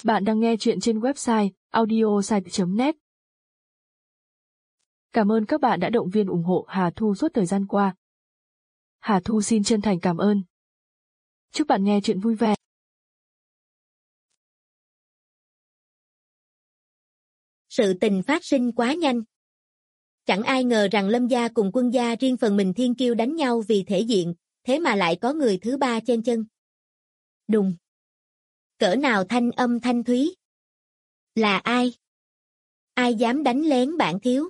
Bạn đang nghe chuyện trên website audiosite.net. Cảm ơn các bạn đã động viên ủng hộ Hà Thu suốt thời gian qua. Hà Thu xin chân thành cảm ơn. Chúc bạn nghe chuyện vui vẻ. Sự tình phát sinh quá nhanh. Chẳng ai ngờ rằng Lâm gia cùng Quân gia riêng phần mình thiên kiêu đánh nhau vì thể diện, thế mà lại có người thứ ba chen chân. Đùng. Cỡ nào thanh âm thanh thúy? Là ai? Ai dám đánh lén bản thiếu?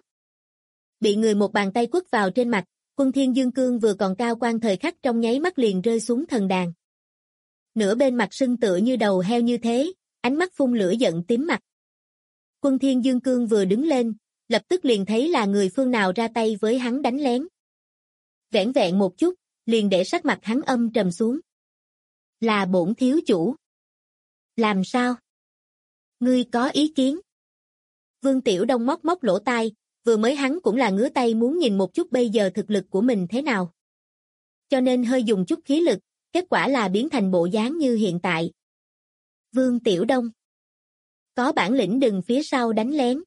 Bị người một bàn tay quất vào trên mặt, Quân Thiên Dương cương vừa còn cao quan thời khắc trong nháy mắt liền rơi xuống thần đàn. Nửa bên mặt sưng tựa như đầu heo như thế, ánh mắt phun lửa giận tím mặt. Quân Thiên Dương cương vừa đứng lên, lập tức liền thấy là người phương nào ra tay với hắn đánh lén. Vẻn vẹn một chút, liền để sắc mặt hắn âm trầm xuống. Là bổn thiếu chủ. Làm sao? Ngươi có ý kiến? Vương Tiểu Đông móc móc lỗ tai, vừa mới hắn cũng là ngứa tay muốn nhìn một chút bây giờ thực lực của mình thế nào. Cho nên hơi dùng chút khí lực, kết quả là biến thành bộ dáng như hiện tại. Vương Tiểu Đông. Có bản lĩnh đừng phía sau đánh lén.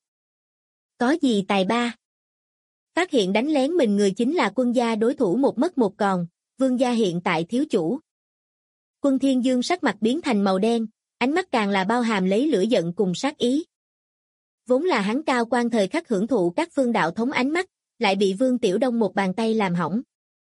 Có gì tài ba? Phát hiện đánh lén mình người chính là Quân gia đối thủ một mất một còn, Vương gia hiện tại thiếu chủ. Quân Thiên Dương sắc mặt biến thành màu đen, ánh mắt càng là bao hàm lấy lửa giận cùng sát ý. Vốn là hắn cao quan thời khắc hưởng thụ các phương đạo thống ánh mắt, lại bị Vương Tiểu Đông một bàn tay làm hỏng.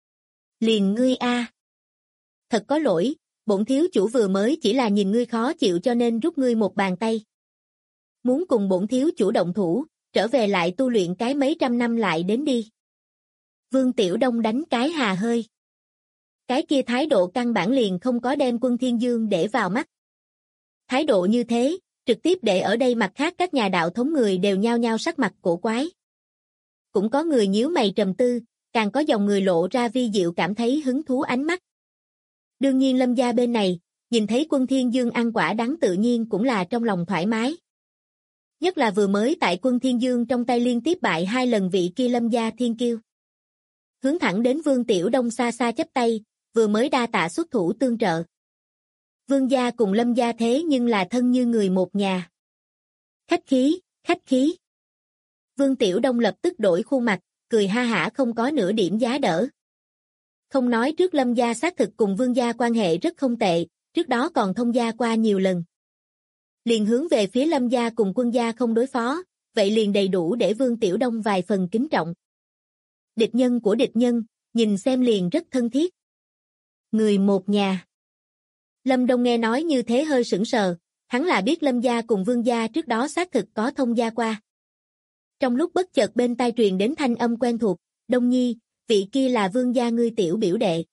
Liền ngươi a. Thật có lỗi, bổn thiếu chủ vừa mới chỉ là nhìn ngươi khó chịu cho nên rút ngươi một bàn tay. Muốn cùng bổn thiếu chủ động thủ, trở về lại tu luyện cái mấy trăm năm lại đến đi. Vương Tiểu Đông đánh cái hà hơi. Cái kia thái độ căn bản liền không có đem Quân Thiên Dương để vào mắt. Thái độ như thế, trực tiếp để ở đây mặt khác các nhà đạo thống người đều nhao nhao sắc mặt cổ quái. Cũng có người nhíu mày trầm tư, càng có dòng người lộ ra vi diệu cảm thấy hứng thú ánh mắt. Đương nhiên Lâm gia bên này, nhìn thấy Quân Thiên Dương ăn quả đắng tự nhiên cũng là trong lòng thoải mái. Nhất là vừa mới tại Quân Thiên Dương trong tay liên tiếp bại 2 lần vị kia Lâm gia thiên kiêu. Hướng thẳng đến Vương Tiểu Đông xa xa chắp tay, vừa mới đa tạ xuất thủ tương trợ. Vương gia cùng Lâm gia thế nhưng là thân như người một nhà. Khách khí, khách khí. Vương Tiểu Đông lập tức đổi khuôn mặt, cười ha hả không có nửa điểm giá đỡ. Không nói trước Lâm gia xác thực cùng Vương gia quan hệ rất không tệ, trước đó còn thông gia qua nhiều lần. Liền hướng về phía Lâm gia cùng Quân gia không đối phó, vậy liền đầy đủ để Vương Tiểu Đông vài phần kính trọng. Địch nhân của địch nhân, nhìn xem liền rất thân thiết. Người một nhà. Lâm Đông nghe nói như thế hơi sững sờ, hắn là biết Lâm gia cùng Vương gia trước đó xác thực có thông gia qua. Trong lúc bất chợt bên tai truyền đến thanh âm quen thuộc, Đông Nhi, vị kia là Vương gia ngươi tiểu biểu đệ.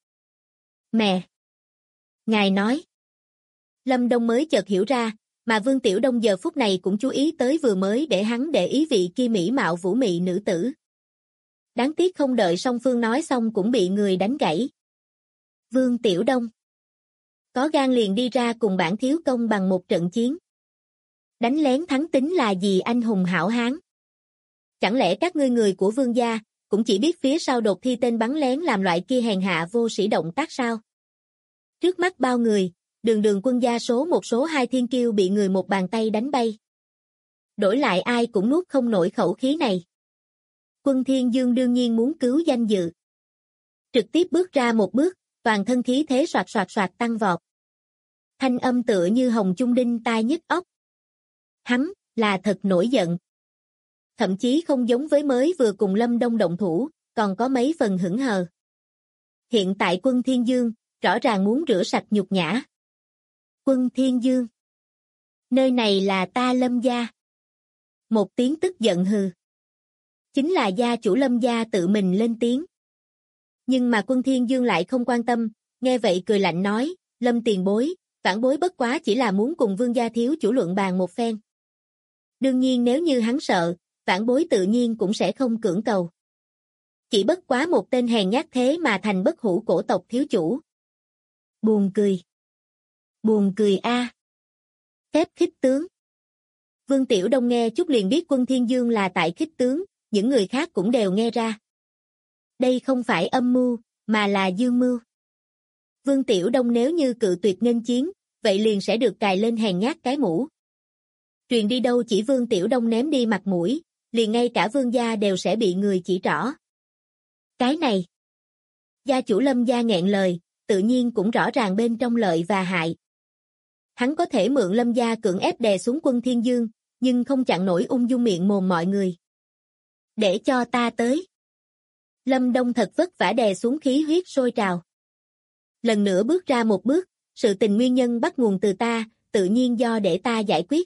Mẹ! Ngài nói. Lâm Đông mới chợt hiểu ra, mà Vương Tiểu Đông giờ phút này cũng chú ý tới vừa mới để hắn để ý vị kia mỹ mạo vũ mị nữ tử. Đáng tiếc không đợi song phương nói xong cũng bị người đánh gãy. Vương Tiểu Đông. Có gan liền đi ra cùng bản thiếu công bằng một trận chiến. Đánh lén thắng tính là gì anh hùng hảo hán? Chẳng lẽ các ngươi người của Vương gia, cũng chỉ biết phía sau đột thi tên bắn lén làm loại kia hèn hạ vô sĩ động tác sao? Trước mắt bao người, đường Quân gia số 1 số 2 thiên kiêu bị người một bàn tay đánh bay. Đổi lại ai cũng nuốt không nổi khẩu khí này. Quân Thiên Dương đương nhiên muốn cứu danh dự. Trực tiếp bước ra một bước, toàn thân khí thế soạt soạt soạt tăng vọt. Thanh âm tựa như hồng chung đinh tai nhức óc. Hắn, là thật nổi giận. Thậm chí không giống với mới vừa cùng Lâm Đông động thủ, còn có mấy phần hững hờ. Hiện tại Quân Thiên Dương, rõ ràng muốn rửa sạch nhục nhã. Quân Thiên Dương. Nơi này là ta Lâm gia. Một tiếng tức giận hừ. Chính là gia chủ Lâm gia tự mình lên tiếng. Nhưng mà Quân Thiên Dương lại không quan tâm, nghe vậy cười lạnh nói, Lâm tiền bối, vãn bối bất quá chỉ là muốn cùng Vương gia thiếu chủ luận bàn một phen. Đương nhiên nếu như hắn sợ, vãn bối tự nhiên cũng sẽ không cưỡng cầu. Chỉ bất quá một tên hèn nhát thế mà thành bất hủ cổ tộc thiếu chủ. Buồn cười. Buồn cười a. Phép khích tướng. Vương Tiểu Đông nghe chút liền biết Quân Thiên Dương là tại khích tướng, những người khác cũng đều nghe ra. Đây không phải âm mưu, mà là dương mưu. Vương Tiểu Đông nếu như cự tuyệt nghênh chiến, vậy liền sẽ được cài lên hèn nhát cái mũ. Truyền đi đâu chỉ Vương Tiểu Đông ném đi mặt mũi, liền ngay cả Vương gia đều sẽ bị người chỉ trỏ. Cái này. Gia chủ Lâm gia nghẹn lời, tự nhiên cũng rõ ràng bên trong lợi và hại. Hắn có thể mượn Lâm gia cưỡng ép đè xuống Quân Thiên Dương, nhưng không chặn nổi ung dung miệng mồm mọi người. Để cho ta tới. Lâm Đông thật vất vả đè xuống khí huyết sôi trào. Lần nữa bước ra một bước, sự tình nguyên nhân bắt nguồn từ ta, tự nhiên do để ta giải quyết.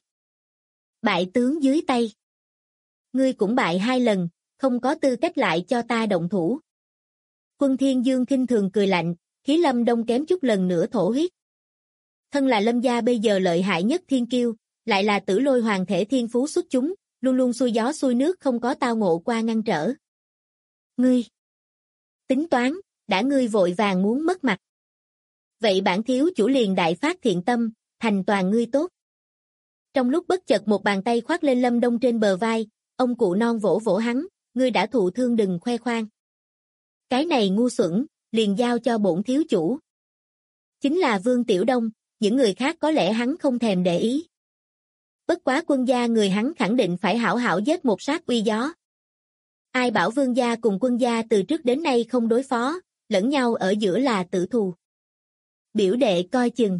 Bại tướng dưới tay. Ngươi cũng bại 2 lần, không có tư cách lại cho ta động thủ. Quân Thiên Dương khinh thường cười lạnh, khí Lâm Đông kém chút lần nữa thổ huyết. Thân là Lâm gia bây giờ lợi hại nhất thiên kiêu, lại là Tử Lôi hoàng thể thiên phú xuất chúng, luôn luôn xuôi gió xuôi nước không có tao ngộ qua ngăn trở. Ngươi tính toán, đã ngươi vội vàng muốn mất mặt. Vậy bản thiếu chủ liền đại phát thiện tâm, thành toàn ngươi tốt. Trong lúc bất chợt một bàn tay khoác lên Lâm Đông trên bờ vai, ông cụ non vỗ vỗ hắn, ngươi đã thụ thương đừng khoe khoang. Cái này ngu xuẩn, liền giao cho bổn thiếu chủ. Chính là Vương Tiểu Đông, những người khác có lẽ hắn không thèm để ý. Bất quá quân gia người hắn khẳng định phải hảo hảo giết một sát uy gió. Ai bảo Vương gia cùng quân gia từ trước đến nay không đối phó, lẫn nhau ở giữa là tử thù. Biểu đệ coi chừng.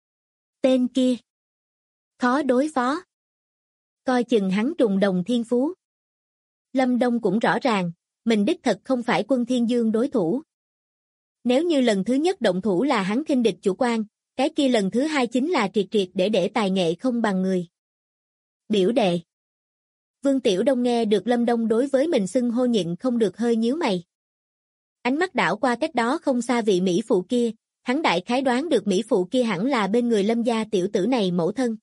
Tên kia. Khó đối phó. Coi chừng hắn trùng đồng thiên phú. Lâm Đông cũng rõ ràng, mình đích thật không phải Quân Thiên Dương đối thủ. Nếu như lần thứ nhất động thủ là hắn khinh địch chủ quan, cái kia lần thứ hai chính là triệt triệt để tài nghệ không bằng người. Biểu đệ. Vương Tiểu Đông nghe được Lâm Đông đối với mình xưng hô nhịn không được hơi nhíu mày. Ánh mắt đảo qua cách đó không xa vị Mỹ phụ kia, hắn đại khái đoán được Mỹ phụ kia hẳn là bên người Lâm gia tiểu tử này mẫu thân.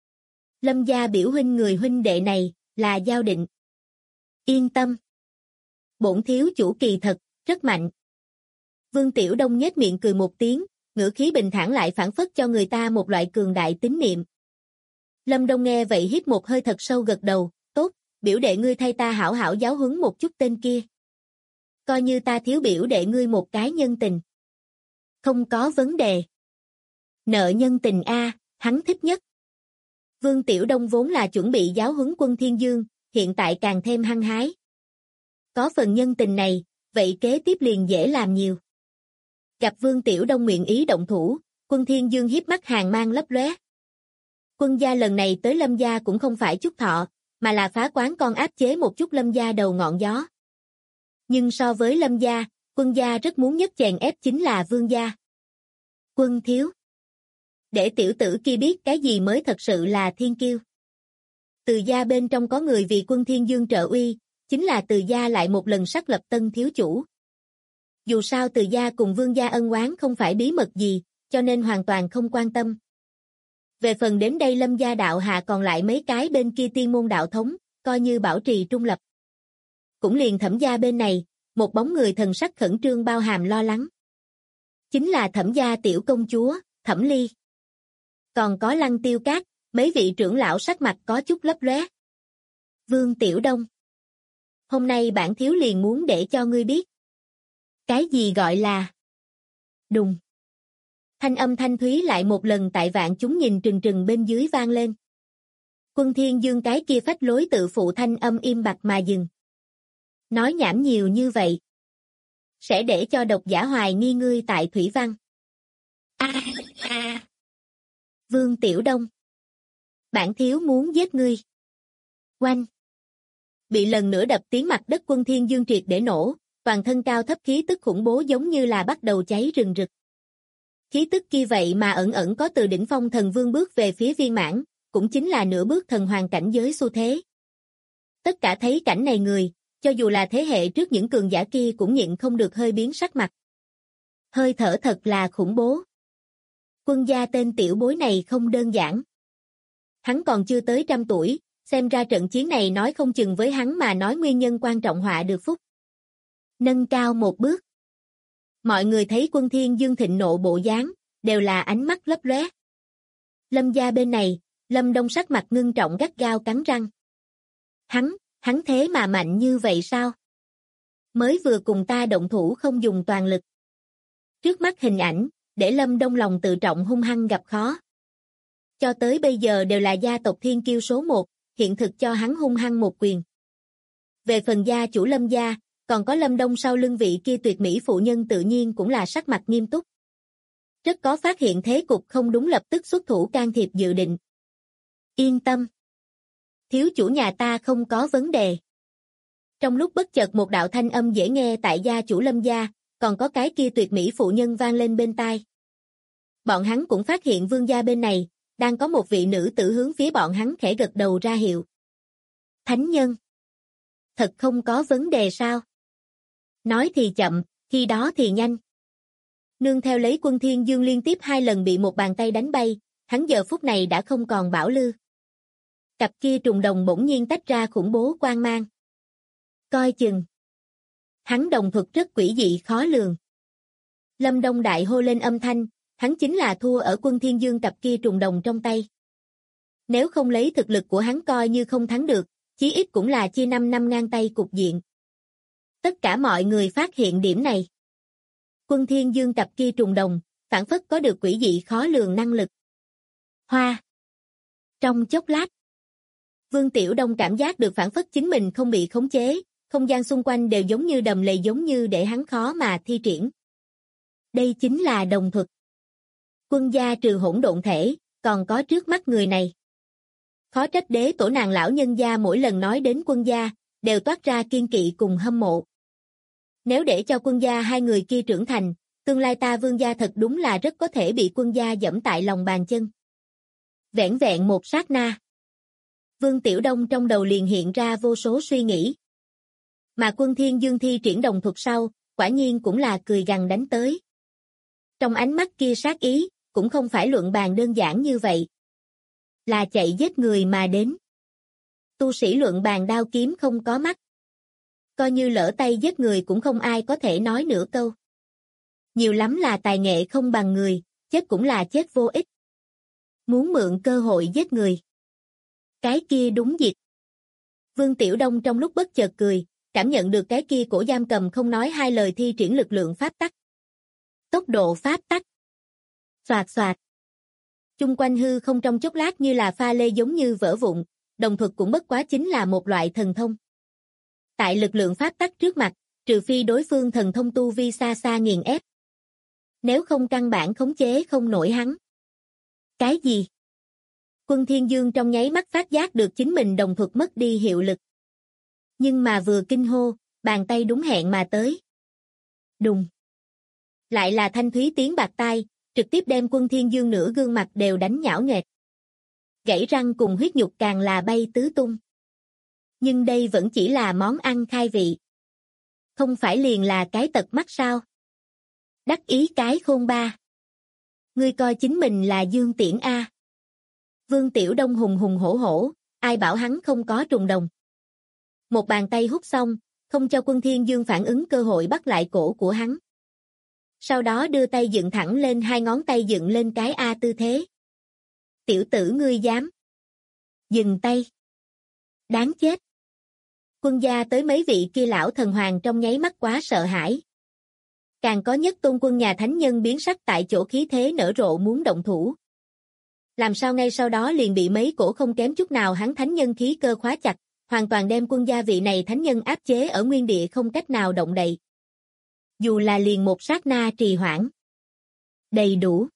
Lâm gia biểu huynh người huynh đệ này, là Giao Định. Yên tâm. Bổn thiếu chủ kỳ thật, rất mạnh. Vương Tiểu Đông nhếch miệng cười một tiếng, ngữ khí bình thản lại phản phất cho người ta một loại cường đại tín niệm. Lâm Đông nghe vậy hít một hơi thật sâu gật đầu, tốt, biểu đệ ngươi thay ta hảo hảo giáo huấn một chút tên kia. Coi như ta thiếu biểu đệ ngươi một cái nhân tình. Không có vấn đề. Nợ nhân tình a, hắn thích nhất. Vương Tiểu Đông vốn là chuẩn bị giáo huấn Quân Thiên Dương, hiện tại càng thêm hăng hái. Có phần nhân tình này, vậy kế tiếp liền dễ làm nhiều. Gặp Vương Tiểu Đông nguyện ý động thủ, Quân Thiên Dương hiếp mắt hàn mang lấp lóe. Quân gia lần này tới Lâm gia cũng không phải chúc thọ, mà là phá quán con áp chế một chút Lâm gia đầu ngọn gió. Nhưng so với Lâm gia, Quân gia rất muốn nhất chèn ép chính là Vương gia. Quân thiếu. Để tiểu tử kia biết cái gì mới thật sự là thiên kiêu. Từ gia bên trong có người vì Quân Thiên Dương trợ uy, chính là Từ gia lại một lần xác lập tân thiếu chủ. Dù sao Từ gia cùng Vương gia ân oán không phải bí mật gì, cho nên hoàn toàn không quan tâm. Về phần đến đây Lâm gia đạo hạ còn lại mấy cái bên kia tiên môn đạo thống, coi như bảo trì trung lập. Cũng liền Thẩm gia bên này, một bóng người thần sắc khẩn trương bao hàm lo lắng. Chính là Thẩm gia tiểu công chúa, Thẩm Ly. Còn có Lăng Tiêu Cát, mấy vị trưởng lão sắc mặt có chút lấp lóe. Vương Tiểu Đông. Hôm nay bản thiếu liền muốn để cho ngươi biết. Cái gì gọi là đùng. Thanh âm thanh thúy lại một lần tại vạn chúng nhìn trừng trừng bên dưới vang lên. Quân Thiên Dương cái kia phách lối tự phụ thanh âm im bặt mà dừng. Nói nhảm nhiều như vậy. Sẽ để cho độc giả hoài nghi ngươi tại thủy văn. Vương Tiểu Đông. Bản thiếu muốn giết ngươi. Oanh. Bị lần nữa đập tiếng mặt đất Quân Thiên Dương triệt để nổ, toàn thân cao thấp khí tức khủng bố giống như là bắt đầu cháy rừng rực. Khí tức kia vậy mà ẩn ẩn có từ đỉnh phong thần vương bước về phía viên mãn, cũng chính là nửa bước thần hoàng cảnh giới xu thế. Tất cả thấy cảnh này người, cho dù là thế hệ trước những cường giả kia cũng nhịn không được hơi biến sắc mặt. Hơi thở thật là khủng bố. Quân gia tên tiểu bối này không đơn giản. Hắn còn chưa tới 100 tuổi, xem ra trận chiến này nói không chừng với hắn mà nói nguyên nhân quan trọng họa được phúc. Nâng cao một bước. Mọi người thấy Quân Thiên Dương thịnh nộ bộ dáng, đều là ánh mắt lấp lóe. Lâm gia bên này, Lâm Đông sắc mặt ngưng trọng gắt gao cắn răng. Hắn thế mà mạnh như vậy sao? Mới vừa cùng ta động thủ không dùng toàn lực. Trước mắt hình ảnh, để Lâm Đông lòng tự trọng hung hăng gặp khó. cho tới bây giờ đều là gia tộc thiên kiêu số 1, hiện thực cho hắn hung hăng một quyền. Về phần gia chủ Lâm gia, còn có Lâm Đông sau lưng vị kia tuyệt mỹ phụ nhân tự nhiên cũng là sắc mặt nghiêm túc. Rất có phát hiện thế cục không đúng lập tức xuất thủ can thiệp dự định. Yên tâm. Thiếu chủ nhà ta không có vấn đề. Trong lúc bất chợt một đạo thanh âm dễ nghe tại gia chủ Lâm gia, còn có cái kia tuyệt mỹ phụ nhân vang lên bên tai. Bọn hắn cũng phát hiện vương gia bên này, đang có một vị nữ tử hướng phía bọn hắn khẽ gật đầu ra hiệu. Thánh nhân. Thật không có vấn đề sao? Nói thì chậm, khi đó thì nhanh. Nương theo lấy Quân Thiên Dương liên tiếp 2 lần bị một bàn tay đánh bay, hắn giờ phút này đã không còn bảo lưu. Cặp kia trùng đồng bỗng nhiên tách ra khủng bố quang mang. Coi chừng. Hắn đồng thuật rất quỷ dị khó lường. Lâm Đông đại hô lên âm thanh, hắn chính là thua ở Quân Thiên Dương cặp kia trùng đồng trong tay. Nếu không lấy thực lực của hắn coi như không thắng được, chí ít cũng là chia 5 năm ngang tay cục diện. Tất cả mọi người phát hiện điểm này. Quân Thiên Dương cặp kia trùng đồng, phản phất có được quỷ dị khó lường năng lực. Hoa. Trong chốc lát, Vương Tiểu Đông cảm giác được phản phất chính mình không bị khống chế, không gian xung quanh đều giống như đầm lầy giống như để hắn khó mà thi triển. Đây chính là đồng thuật. Quân gia trừ hỗn độn thể, còn có trước mắt người này. Khó trách đế tổ nàng lão nhân gia mỗi lần nói đến quân gia, đều toát ra kiên kỵ cùng hâm mộ. Nếu để cho quân gia hai người kia trưởng thành, tương lai ta vương gia thật đúng là rất có thể bị quân gia giẫm tại lòng bàn chân. Vẻn vẹn một sát na. Vương Tiểu Đông trong đầu liền hiện ra vô số suy nghĩ. Mà Quân Thiên Dương thi triển đồng thuật sau, quả nhiên cũng là cười gằn đánh tới. Trong ánh mắt kia sát ý, cũng không phải luận bàn đơn giản như vậy. Là chạy giết người mà đến. Tu sĩ luận bàn đao kiếm không có mắt. Coi như lỡ tay giết người cũng không ai có thể nói nửa câu. Nhiều lắm là tài nghệ không bằng người, chết cũng là chết vô ích. Muốn mượn cơ hội giết người. Cái kia đúng dịp. Vương Tiểu Đông trong lúc bất chợt cười, cảm nhận được cái kia cổ giam cầm không nói hai lời thi triển lực lượng pháp tắc. Tốc độ pháp tắc. Xoạt xoạt. Chung quanh hư không trong chốc lát như là pha lê giống như vỡ vụn, đồng thuật cũng bất quá chính là một loại thần thông. Tại lực lượng pháp tắc trước mặt, trừ phi đối phương thần thông tu vi xa xa nghiền ép. Nếu không căn bản khống chế không nổi hắn. Cái gì? Quân Thiên Dương trong nháy mắt phát giác được chính mình đồng thuật mất đi hiệu lực. Nhưng mà vừa kinh hô, bàn tay đúng hẹn mà tới. Đùng. Lại là thanh thúy tiếng bạc tai, trực tiếp đem Quân Thiên Dương nửa gương mặt đều đánh nhão nhệt. Gãy răng cùng huyết nhục càng là bay tứ tung. Nhưng đây vẫn chỉ là món ăn khai vị. Không phải liền là cái tật mắt sao? Đắc ý cái khôn ba. Ngươi coi chính mình là Dương Tiễn A. Vương Tiểu Đông hùng hùng hổ hổ, ai bảo hắn không có trùng đồng. Một bàn tay hút xong, không cho Quân Thiên Dương phản ứng cơ hội bắt lại cổ của hắn. Sau đó đưa tay dựng thẳng lên, hai ngón tay dựng lên cái A tư thế. Tiểu tử ngươi dám. Dừng tay. Đáng chết. Quân gia tới mấy vị kia lão thần hoàng trong nháy mắt quá sợ hãi. Càng có nhất tôn quân nhà thánh nhân biến sắc tại chỗ khí thế nở rộ muốn động thủ. Làm sao ngay sau đó liền bị mấy cổ không kém chút nào hắn thánh nhân khí cơ khóa chặt, hoàn toàn đem quân gia vị này thánh nhân áp chế ở nguyên địa không cách nào động đậy. Dù là liền một sát na trì hoãn. Đầy đủ.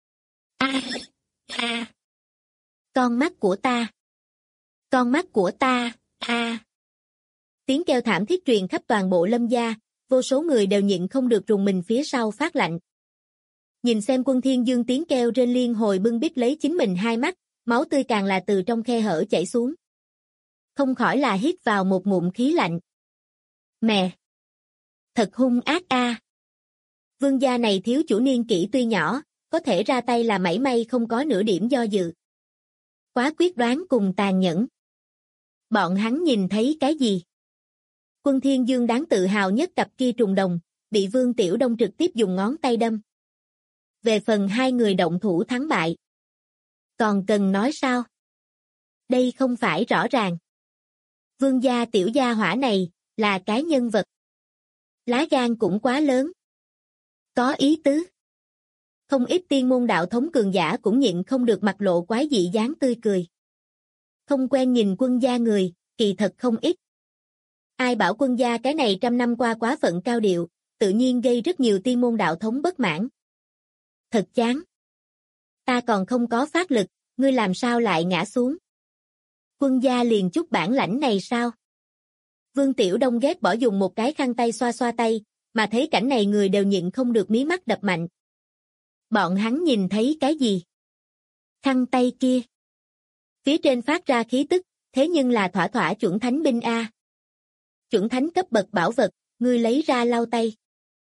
Con mắt của ta. Con mắt của ta. Tiếng kêu thảm thiết truyền khắp toàn bộ Lâm gia, vô số người đều nhịn không được rùng mình phía sau phát lạnh. Nhìn xem Quân Thiên Dương tiếng kêu rên liên hồi bưng bít lấy chính mình hai mắt, máu tươi càng là từ trong khe hở chảy xuống. Không khỏi là hít vào một ngụm khí lạnh. Mẹ! Thật hung ác a. Vương gia này thiếu chủ niên kỷ tuy nhỏ, có thể ra tay là mảy may không có nửa điểm do dự. Quá quyết đoán cùng tàn nhẫn. Bọn hắn nhìn thấy cái gì? Quân Thiên Dương đáng tự hào nhất cặp kia trùng đồng, bị Vương Tiểu Đông trực tiếp dùng ngón tay đâm. Về phần hai người động thủ thắng bại. Còn cần nói sao? Đây không phải rõ ràng. Vương gia tiểu gia hỏa này, là cái nhân vật. Lá gan cũng quá lớn. Có ý tứ. Không ít tiên môn đạo thống cường giả cũng nhịn không được mặt lộ quái dị dáng tươi cười. Không quen nhìn quân gia người, kỳ thật không ít. Ai bảo quân gia cái này trăm năm qua quá phận cao điệu, tự nhiên gây rất nhiều tiên môn đạo thống bất mãn. Thật chán. Ta còn không có phát lực, ngươi làm sao lại ngã xuống? Quân gia liền chút bản lãnh này sao? Vương Tiểu Đông ghét bỏ dùng một cái khăn tay xoa xoa tay, mà thấy cảnh này người đều nhịn không được mí mắt đập mạnh. Bọn hắn nhìn thấy cái gì? Khăn tay kia. Phía trên phát ra khí tức, thế nhưng là thỏa thỏa chuẩn thánh binh A. Chuẩn thánh cấp bậc bảo vật, ngươi lấy ra lau tay.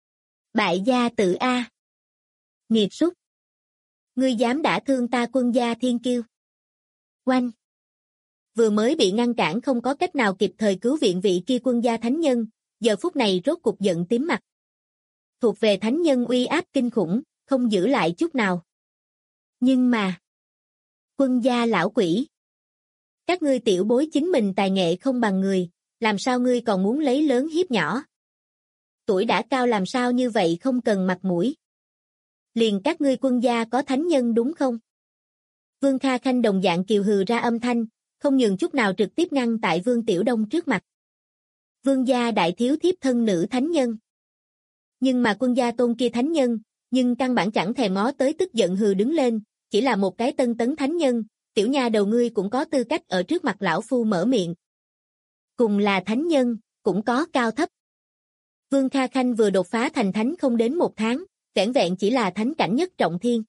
Bại gia tử A. Nghiệt súc. Ngươi dám đả thương ta quân gia thiên kiêu. Oanh. Vừa mới bị ngăn cản không có cách nào kịp thời cứu viện vị kia quân gia thánh nhân, giờ phút này rốt cục giận tím mặt. Thuộc về thánh nhân uy áp kinh khủng, không giữ lại chút nào. Nhưng mà, quân gia lão quỷ, các ngươi tiểu bối chính mình tài nghệ không bằng người, làm sao ngươi còn muốn lấy lớn hiếp nhỏ? Tuổi đã cao làm sao như vậy không cần mặt mũi? Liền các ngươi quân gia có thánh nhân đúng không? Vương Kha Khanh đồng dạng kiều hừ ra âm thanh, không nhường chút nào trực tiếp ngăn tại Vương Tiểu Đông trước mặt. Vương gia đại thiếu thiếp thân nữ thánh nhân. Nhưng mà quân gia tôn kia thánh nhân, nhưng căn bản chẳng thèm ngó tới tức giận hừ đứng lên, chỉ là một cái tân tấn thánh nhân, tiểu nha đầu ngươi cũng có tư cách ở trước mặt lão phu mở miệng. Cùng là thánh nhân, cũng có cao thấp. Vương Kha Khanh vừa đột phá thành thánh không đến một tháng, vẻn vẹn chỉ là thánh cảnh nhất trọng thiên.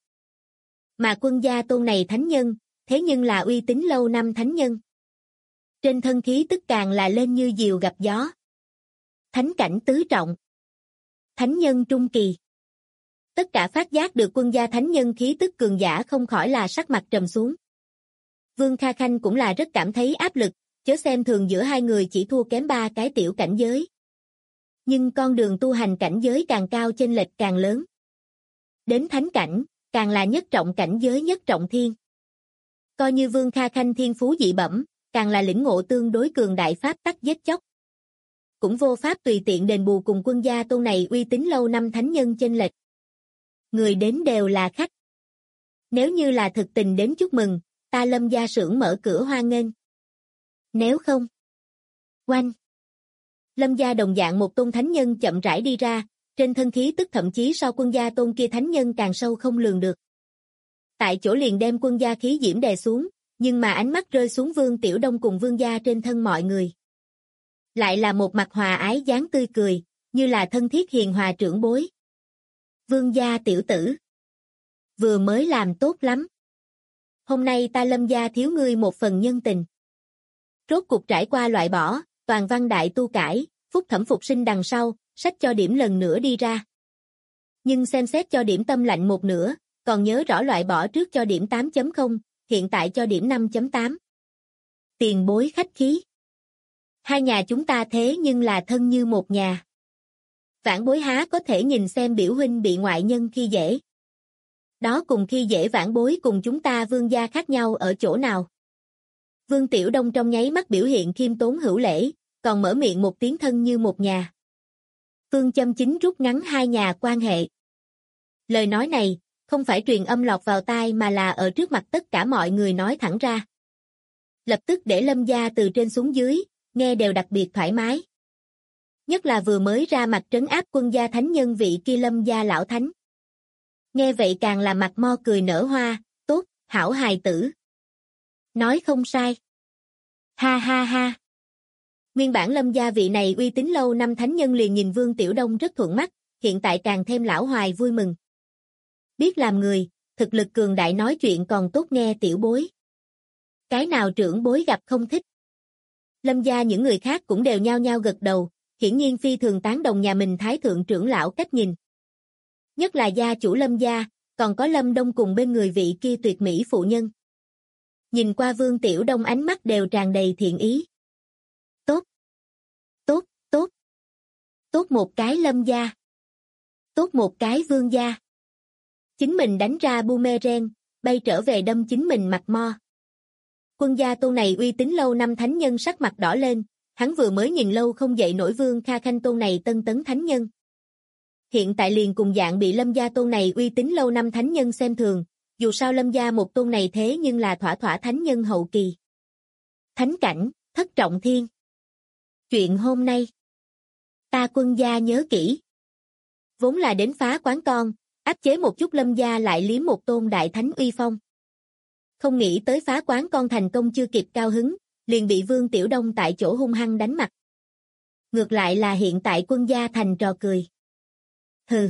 Mà quân gia tôn này thánh nhân, thế nhưng là uy tín lâu năm thánh nhân. Trên thân khí tức càng là lên như diều gặp gió. Thánh cảnh tứ trọng. Thánh nhân trung kỳ. Tất cả phát giác được quân gia thánh nhân khí tức cường giả không khỏi là sắc mặt trầm xuống. Vương Kha Khanh cũng là rất cảm thấy áp lực, chớ xem thường giữa hai người chỉ thua kém 3 cái tiểu cảnh giới. Nhưng con đường tu hành cảnh giới càng cao chênh lệch càng lớn. Đến thánh cảnh, càng là nhất trọng cảnh giới nhất trọng thiên. Coi như Vương Kha Khanh thiên phú dị bẩm, càng là lĩnh ngộ tương đối cường đại pháp tắc giết chóc. Cũng vô pháp tùy tiện đền bù cùng quân gia tôn này uy tín lâu năm thánh nhân chênh lệch. Người đến đều là khách. Nếu như là thực tình đến chúc mừng, ta Lâm gia xưởng mở cửa hoan nghênh. Nếu không, oanh. Lâm gia đồng dạng một tôn thánh nhân chậm rãi đi ra, trên thân khí tức thậm chí so quân gia tôn kia thánh nhân càng sâu không lường được. Tại chỗ liền đem quân gia khí diễm đè xuống, nhưng mà ánh mắt rơi xuống Vương Tiểu Đông cùng Vương gia trên thân mọi người. Lại là một mặt hòa ái dáng tươi cười, như là thân thiết hiền hòa trưởng bối. Vương gia tiểu tử, vừa mới làm tốt lắm. Hôm nay ta Lâm gia thiếu ngươi một phần nhân tình. Rốt cục trải qua loại bỏ, toàn văn đại tu cải, phúc thẩm phục sinh đằng sau, sách cho điểm lần nữa đi ra. Nhưng xem xét cho điểm tâm lạnh một nửa, còn nhớ rõ loại bỏ trước cho điểm 8.0, hiện tại cho điểm 5.8. Tiền bối khách khí. Hai nhà chúng ta thế nhưng là thân như một nhà. Vãn bối há có thể nhìn xem biểu huynh bị ngoại nhân khi dễ. Đó cùng khi dễ vãn bối cùng chúng ta Vương gia khác nhau ở chỗ nào? Vương Tiểu Đông trong nháy mắt biểu hiện khiêm tốn hữu lễ, còn mở miệng một tiếng thân như một nhà. Phương châm chính rút ngắn hai nhà quan hệ. Lời nói này, không phải truyền âm lọt vào tai mà là ở trước mặt tất cả mọi người nói thẳng ra. Lập tức để Lâm gia từ trên xuống dưới, nghe đều đặc biệt thoải mái. Nhất là vừa mới ra mặt trấn áp quân gia thánh nhân vị kia Lâm gia lão thánh. Nghe vậy càng là mặt mo cười nở hoa, tốt, hảo hài tử. Nói không sai. Ha ha ha. Nguyên bản Lâm gia vị này uy tín lâu năm thánh nhân liền nhìn Vương Tiểu Đông rất thuận mắt, hiện tại càng thêm lão hoài vui mừng. Biết làm người, thực lực cường đại nói chuyện còn tốt nghe tiểu bối. Cái nào trưởng bối gặp không thích. Lâm gia những người khác cũng đều nhao nhao gật đầu, hiển nhiên phi thường tán đồng nhà mình thái thượng trưởng lão cách nhìn. Nhất là gia chủ Lâm gia, còn có Lâm Đông cùng bên người vị kia tuyệt mỹ phụ nhân. Nhìn qua Vương Tiểu Đông ánh mắt đều tràn đầy thiện ý. Tốt. Tốt, tốt. Tốt một cái Lâm gia. Tốt một cái Vương gia. Chính mình đánh ra boomerang, bay trở về đâm chính mình mặt mo. Quân gia tôn này uy tín lâu năm thánh nhân sắc mặt đỏ lên, hắn vừa mới nhìn lâu không dậy nổi Vương Kha Khanh tôn này tân tấn thánh nhân. Hiện tại liền cùng dạng bị Lâm gia tôn này uy tín lâu năm thánh nhân xem thường, dù sao Lâm gia một tôn này thế nhưng là thỏa thỏa thánh nhân hậu kỳ. Thánh cảnh, thất trọng thiên. Chuyện hôm nay, ta Quân gia nhớ kỹ. Vốn là đến phá quán con, áp chế một chút Lâm gia lại liếm một tôn đại thánh uy phong. Không nghĩ tới phá quán con thành công chưa kịp cao hứng, liền bị Vương Tiểu Đông tại chỗ hung hăng đánh mặt. Ngược lại là hiện tại Quân gia thành trò cười. Hừ.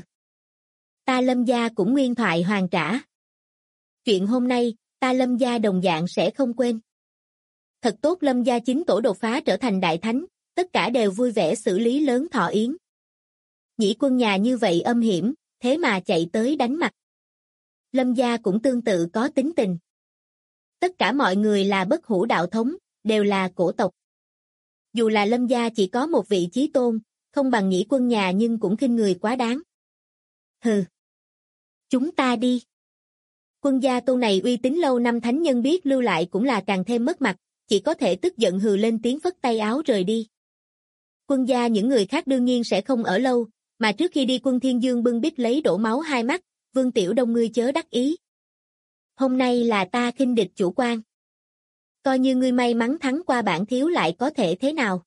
Ta Lâm gia cũng nguyên thoại hoàn trả. Chuyện hôm nay, ta Lâm gia đồng dạng sẽ không quên. Thật tốt Lâm gia chính tổ đột phá trở thành đại thánh, tất cả đều vui vẻ xử lý lớn thọ yến. Nhĩ Quân nhà như vậy âm hiểm, thế mà chạy tới đánh mặt. Lâm gia cũng tương tự có tính tình. Tất cả mọi người là bất hủ đạo thống, đều là cổ tộc. Dù là Lâm gia chỉ có một vị chí tôn, không bằng Nhĩ Quân nhà nhưng cũng khinh người quá đáng. Hừ. Chúng ta đi. Quân gia tôn này uy tín lâu năm thánh nhân biết lưu lại cũng là càng thêm mất mặt, chỉ có thể tức giận hừ lên tiếng phất tay áo rời đi. Quân gia những người khác đương nhiên sẽ không ở lâu, mà trước khi đi Quân Thiên Dương bưng bít lấy đổ máu hai mắt, Vương Tiểu Đông ngươi chớ đắc ý. Hôm nay là ta khinh địch chủ quan. Coi như ngươi may mắn thắng qua bản thiếu lại có thể thế nào.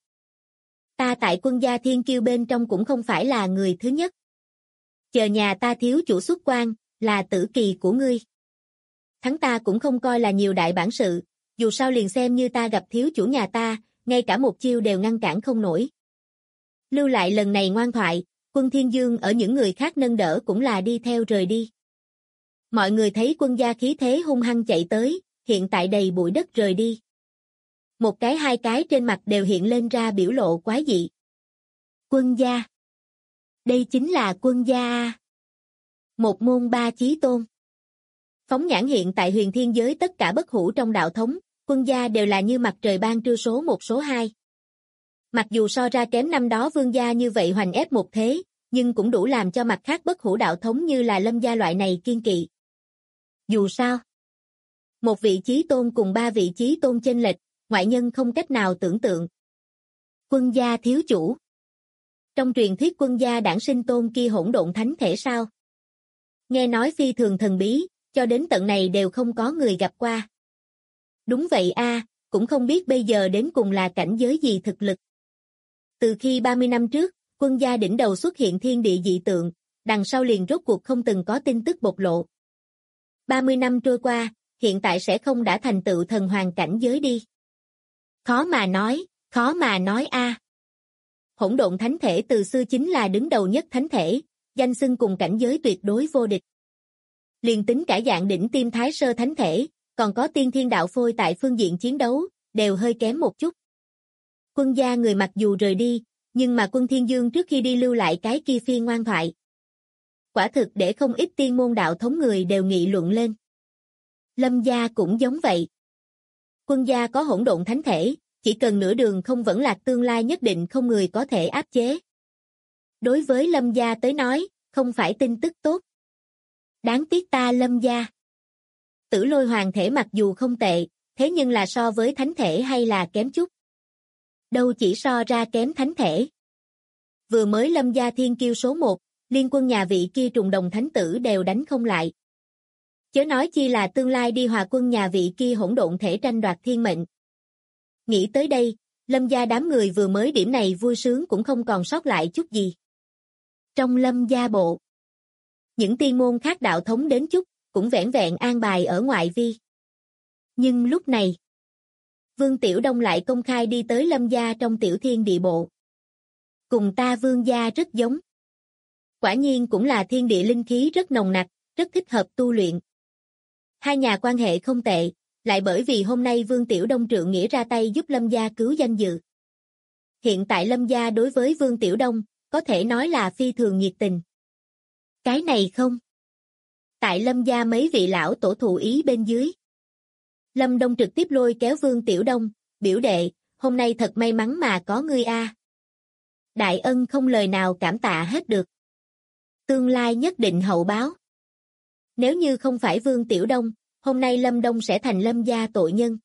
Ta tại Quân gia thiên kiêu bên trong cũng không phải là người thứ nhất. Chờ nhà ta thiếu chủ xuất quan, là tử kỳ của ngươi. Thắng ta cũng không coi là nhiều đại bản sự, dù sao liền xem như ta gặp thiếu chủ nhà ta, ngay cả một chiêu đều ngăn cản không nổi. Lưu lại lần này ngoan thoại, Quân Thiên Dương ở những người khác nâng đỡ cũng là đi theo rời đi. Mọi người thấy Quân gia khí thế hung hăng chạy tới, hiện tại đầy bụi đất rời đi. Một cái hai cái trên mặt đều hiện lên ra biểu lộ quái dị. Quân gia. Đây chính là Quân gia a. Một môn ba chí tôn. Phóng nhãn hiện tại huyền thiên giới tất cả bất hủ trong đạo thống, Quân gia đều là như mặt trời ban trưa số một số hai. Mặc dù so ra kém năm đó Vương gia như vậy hoành ép một thế, nhưng cũng đủ làm cho mặt khác bất hủ đạo thống như là Lâm gia loại này kiên kỵ. Dù sao, một vị chí tôn cùng ba vị chí tôn chênh lệch, ngoại nhân không cách nào tưởng tượng. Quân gia thiếu chủ. Trong truyền thuyết Quân gia đản sinh tôn kia hỗn độn thánh thể sao? Nghe nói phi thường thần bí, cho đến tận này đều không có người gặp qua. Đúng vậy a, cũng không biết bây giờ đến cùng là cảnh giới gì thực lực. Từ khi 30 năm trước, Quân gia đỉnh đầu xuất hiện thiên địa dị tượng, đằng sau liền rốt cuộc không từng có tin tức bộc lộ. 30 năm trôi qua, hiện tại sẽ không đã thành tựu thần hoàng cảnh giới đi. Khó mà nói a. Hỗn độn thánh thể từ xưa chính là đứng đầu nhất thánh thể, danh xưng cùng cảnh giới tuyệt đối vô địch. Liền tính cả dạng đỉnh tiêm thái sơ thánh thể, còn có tiên thiên đạo phôi tại phương diện chiến đấu, đều hơi kém một chút. Quân gia người mặc dù rời đi, nhưng mà Quân Thiên Dương trước khi đi lưu lại cái kia phiên ngoan thoại. Quả thực để không ít tiên môn đạo thống người đều nghị luận lên. Lâm gia cũng giống vậy. Quân gia có hỗn độn thánh thể, chỉ cần nửa đường không vẫn lạc tương lai nhất định không người có thể áp chế. Đối với Lâm gia tới nói, không phải tin tức tốt. Đáng tiếc ta Lâm gia. Tử Lôi hoàng thể mặc dù không tệ, thế nhưng là so với thánh thể hay là kém chút. Đâu chỉ so ra kém thánh thể. Vừa mới Lâm gia thiên kiêu số 1, liên quân nhà vị kia trùng đồng thánh tử đều đánh không lại. Chớ nói chi là tương lai đi hòa quân nhà vị kia hỗn độn thể tranh đoạt thiên mệnh. Nghĩ tới đây, Lâm gia đám người vừa mới điểm này vui sướng cũng không còn sót lại chút gì. Trong Lâm gia bộ, những tiên môn khác đạo thống đến chút, cũng vẻn vẹn an bài ở ngoại vi. Nhưng lúc này, Vương Tiểu Đông lại công khai đi tới Lâm gia trong tiểu thiên địa bộ. Cùng ta Vương gia rất giống. Quả nhiên cũng là thiên địa linh khí rất nồng nặc, rất thích hợp tu luyện. Hai nhà quan hệ không tệ, lại bởi vì hôm nay Vương Tiểu Đông trượng nghĩa ra tay giúp Lâm gia cứu danh dự. Hiện tại Lâm gia đối với Vương Tiểu Đông, có thể nói là phi thường nhiệt tình. Cái này không. Tại Lâm gia mấy vị lão tổ thụ ý bên dưới. Lâm Đông trực tiếp lôi kéo Vương Tiểu Đông, biểu đệ, hôm nay thật may mắn mà có ngươi a. Đại ân không lời nào cảm tạ hết được. Tương lai nhất định hậu báo. Nếu như không phải Vương Tiểu Đông, hôm nay Lâm Đông sẽ thành Lâm gia tội nhân.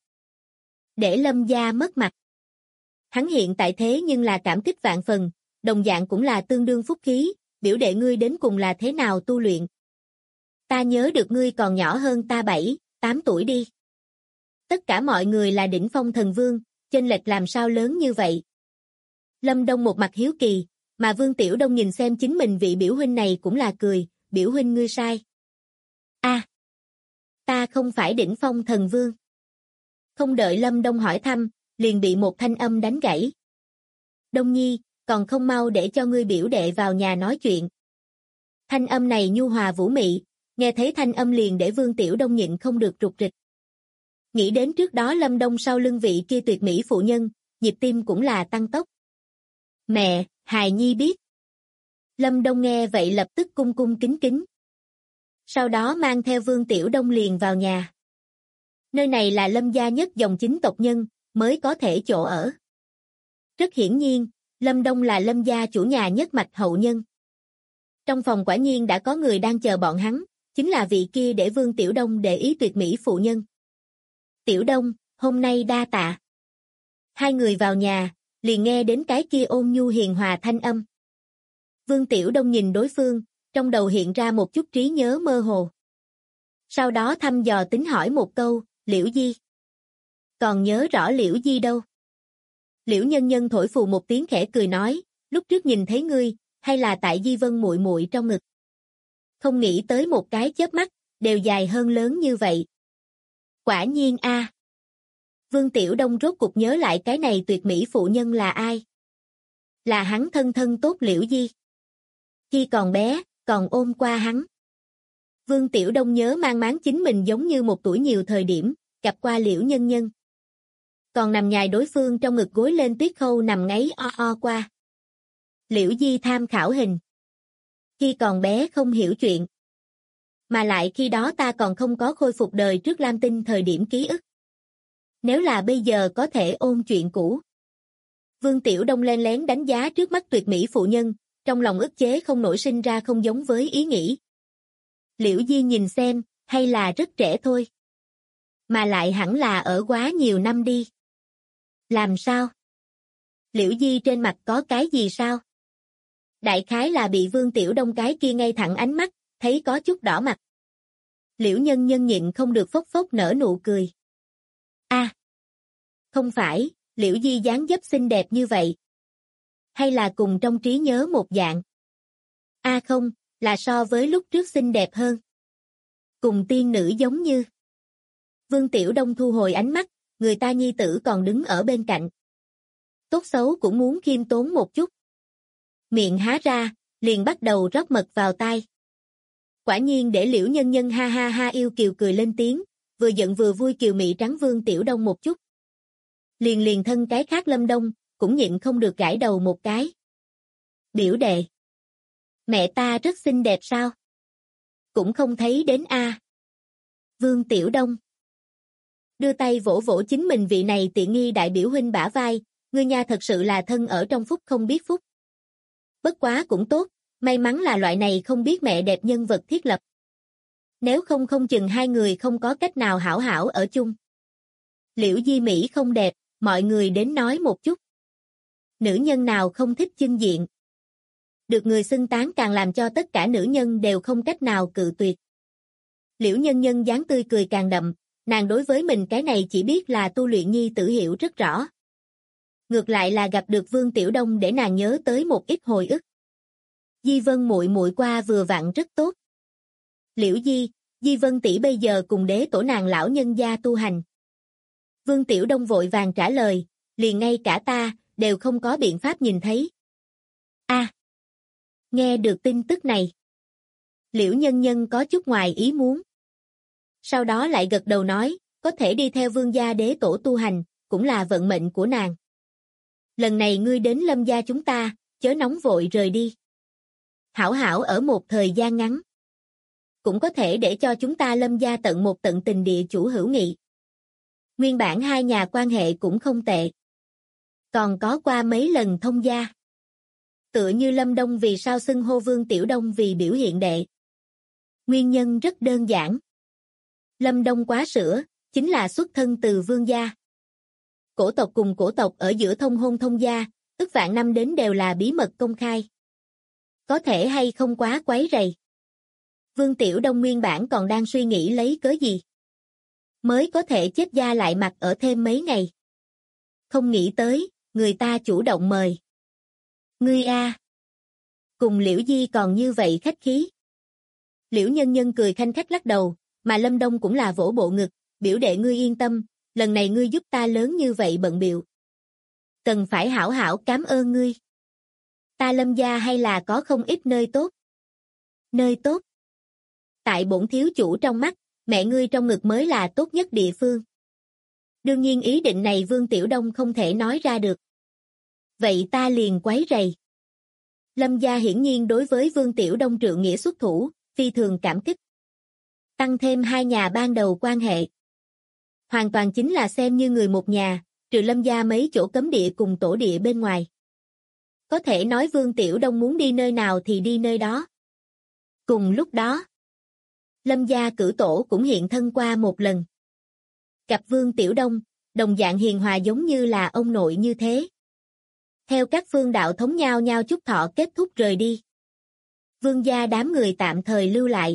Để Lâm gia mất mặt. Hắn hiện tại thế nhưng là cảm kích vạn phần, đồng dạng cũng là tương đương phúc khí, biểu đệ ngươi đến cùng là thế nào tu luyện. Ta nhớ được ngươi còn nhỏ hơn ta 7, 8 tuổi đi. Tất cả mọi người là đỉnh phong thần vương, chênh lệch làm sao lớn như vậy. Lâm Đông một mặt hiếu kỳ, mà Vương Tiểu Đông nhìn xem chính mình vị biểu huynh này cũng là cười, biểu huynh ngươi sai. Ta không phải đỉnh phong thần vương. Không đợi Lâm Đông hỏi thăm, liền bị một thanh âm đánh gãy. Đông Nhi, còn không mau để cho ngươi biểu đệ vào nhà nói chuyện. Thanh âm này nhu hòa vũ mị, nghe thấy thanh âm liền để Vương Tiểu Đông nhịn không được rụt rịch. Nghĩ đến trước đó Lâm Đông sau lưng vị kia tuyệt mỹ phụ nhân, nhịp tim cũng là tăng tốc. Mẹ, hài nhi biết. Lâm Đông nghe vậy lập tức cung cung kính kính. Sau đó mang theo Vương Tiểu Đông liền vào nhà. Nơi này là Lâm gia nhất dòng chính tộc nhân, mới có thể chỗ ở. Rất hiển nhiên, Lâm Đông là Lâm gia chủ nhà nhất mạch hậu nhân. Trong phòng quả nhiên đã có người đang chờ bọn hắn, chính là vị kia để Vương Tiểu Đông để ý tuyệt mỹ phụ nhân. Tiểu Đông, hôm nay đa tạ. Hai người vào nhà, liền nghe đến cái kia ôn nhu hiền hòa thanh âm. Vương Tiểu Đông nhìn đối phương, trong đầu hiện ra một chút trí nhớ mơ hồ. Sau đó thăm dò tính hỏi một câu, Liễu Di. Còn nhớ rõ Liễu Di đâu? Liễu Nhân Nhân thổi phù một tiếng khẽ cười nói, lúc trước nhìn thấy ngươi, hay là tại Di Vân muội muội trong ngực. Không nghĩ tới một cái chớp mắt, đều dài hơn lớn như vậy. Quả nhiên a. Vương Tiểu Đông rốt cục nhớ lại cái này tuyệt mỹ phụ nhân là ai. Là hắn thân thân tốt Liễu Di. Khi còn bé, còn ôm qua hắn. Vương Tiểu Đông nhớ mang máng chính mình giống như một tuổi nhiều thời điểm, gặp qua Liễu Nhân Nhân. Còn nằm nhài đối phương trong ngực gối lên tuyết khâu nằm ngáy o o qua. Liễu Di tham khảo hình. Khi còn bé không hiểu chuyện. Mà lại khi đó ta còn không có khôi phục đời trước Lam Tinh thời điểm ký ức. Nếu là bây giờ có thể ôn chuyện cũ. Vương Tiểu Đông len lén đánh giá trước mắt tuyệt mỹ phụ nhân, trong lòng ức chế không nổi sinh ra không giống với ý nghĩ. Liễu Di nhìn xem, hay là rất trẻ thôi. Mà lại hẳn là ở quá nhiều năm đi. Làm sao? Liễu Di trên mặt có cái gì sao? Đại khái là bị Vương Tiểu Đông cái kia ngay thẳng ánh mắt, thấy có chút đỏ mặt. Liễu Nhân Nhân nhịn không được phốc phốc nở nụ cười. Không phải, Liễu Di dáng dấp xinh đẹp như vậy. Hay là cùng trong trí nhớ một dạng? Không, là so với lúc trước xinh đẹp hơn. Cùng tiên nữ giống như. Vương Tiểu Đông thu hồi ánh mắt, người ta nhi tử còn đứng ở bên cạnh. Tốt xấu cũng muốn khiêm tốn một chút. Miệng há ra, liền bắt đầu rót mật vào tai. Quả nhiên để Liễu Nhân Nhân ha ha ha yêu kiều cười lên tiếng, vừa giận vừa vui kiều mị trắng Vương Tiểu Đông một chút. Liền thân cái khác Lâm Đông, cũng nhịn không được gãi đầu một cái. Biểu đệ. Mẹ ta rất xinh đẹp sao? Cũng không thấy đến a. Vương Tiểu Đông. Đưa tay vỗ vỗ chính mình vị này tiện nghi đại biểu huynh bả vai, ngươi nha thật sự là thân ở trong phúc không biết phúc. Bất quá cũng tốt, may mắn là loại này không biết mẹ đẹp nhân vật thiết lập. Nếu không không chừng hai người không có cách nào hảo hảo ở chung. Liễu Di Mỹ không đẹp, mọi người đến nói một chút. Nữ nhân nào không thích chưng diện. Được người xưng tán càng làm cho tất cả nữ nhân đều không cách nào cự tuyệt. Liễu Nhân Nhân dáng tươi cười càng đậm, nàng đối với mình cái này chỉ biết là tu luyện nhi tử hiểu rất rõ. Ngược lại là gặp được Vương Tiểu Đông để nàng nhớ tới một ít hồi ức. Di Vân muội muội qua vừa vặn rất tốt. Liễu Di Vân tỷ bây giờ cùng đế tổ nàng lão nhân gia tu hành. Vương Tiểu Đông vội vàng trả lời, liền ngay cả ta, đều không có biện pháp nhìn thấy. Nghe được tin tức này. Liễu Nhân Nhân có chút ngoài ý muốn. Sau đó lại gật đầu nói, có thể đi theo Vương gia đế tổ tu hành, cũng là vận mệnh của nàng. Lần này ngươi đến Lâm gia chúng ta, chớ nóng vội rời đi. Hảo hảo ở một thời gian ngắn. Cũng có thể để cho chúng ta Lâm gia tận một tận tình địa chủ hữu nghị. Nguyên bản hai nhà quan hệ cũng không tệ. Còn có qua mấy lần thông gia. Tựa như Lâm Đông vì sao xưng hô Vương Tiểu Đông vì biểu hiện đệ. Nguyên nhân rất đơn giản. Lâm Đông quá sữa, chính là xuất thân từ Vương gia. Cổ tộc cùng cổ tộc ở giữa thông hôn thông gia, ức vạn năm đến đều là bí mật công khai. Có thể hay không quá quấy rầy. Vương Tiểu Đông nguyên bản còn đang suy nghĩ lấy cớ gì mới có thể chết da lại mặt ở thêm mấy ngày. Không nghĩ tới, người ta chủ động mời. Ngươi a, cùng Liễu Di còn như vậy khách khí. Liễu Nhân Nhân cười khanh khách lắc đầu, mà Lâm Đông cũng là vỗ bộ ngực, biểu đệ ngươi yên tâm, lần này ngươi giúp ta lớn như vậy bận bịu. Cần phải hảo hảo cảm ơn ngươi. Ta Lâm gia hay là có không ít nơi tốt. Nơi tốt. Tại bổn thiếu chủ trong mắt, mẹ ngươi trong ngực mới là tốt nhất địa phương. Đương nhiên ý định này Vương Tiểu Đông không thể nói ra được. Vậy ta liền quấy rầy. Lâm gia hiển nhiên đối với Vương Tiểu Đông trượng nghĩa xuất thủ, phi thường cảm kích. Tăng thêm hai nhà ban đầu quan hệ. Hoàn toàn chính là xem như người một nhà, trừ Lâm gia mấy chỗ cấm địa cùng tổ địa bên ngoài. Có thể nói Vương Tiểu Đông muốn đi nơi nào thì đi nơi đó. Cùng lúc đó, Lâm gia cử tổ cũng hiện thân qua một lần. Gặp Vương Tiểu Đông, đồng dạng hiền hòa giống như là ông nội như thế. Theo các phương đạo thống nhau nhau chúc thọ kết thúc rời đi. Vương gia đám người tạm thời lưu lại.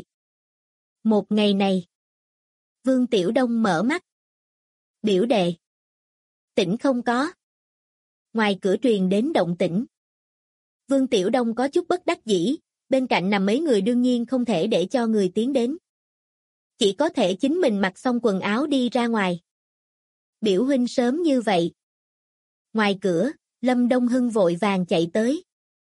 Một ngày này, Vương Tiểu Đông mở mắt. Biểu đệ. Tỉnh không có. Ngoài cửa truyền đến động tĩnh. Vương Tiểu Đông có chút bất đắc dĩ, bên cạnh nằm mấy người đương nhiên không thể để cho người tiến đến. Chỉ có thể chính mình mặc xong quần áo đi ra ngoài. Biểu huynh sớm như vậy. Ngoài cửa, Lâm Đông Hưng vội vàng chạy tới.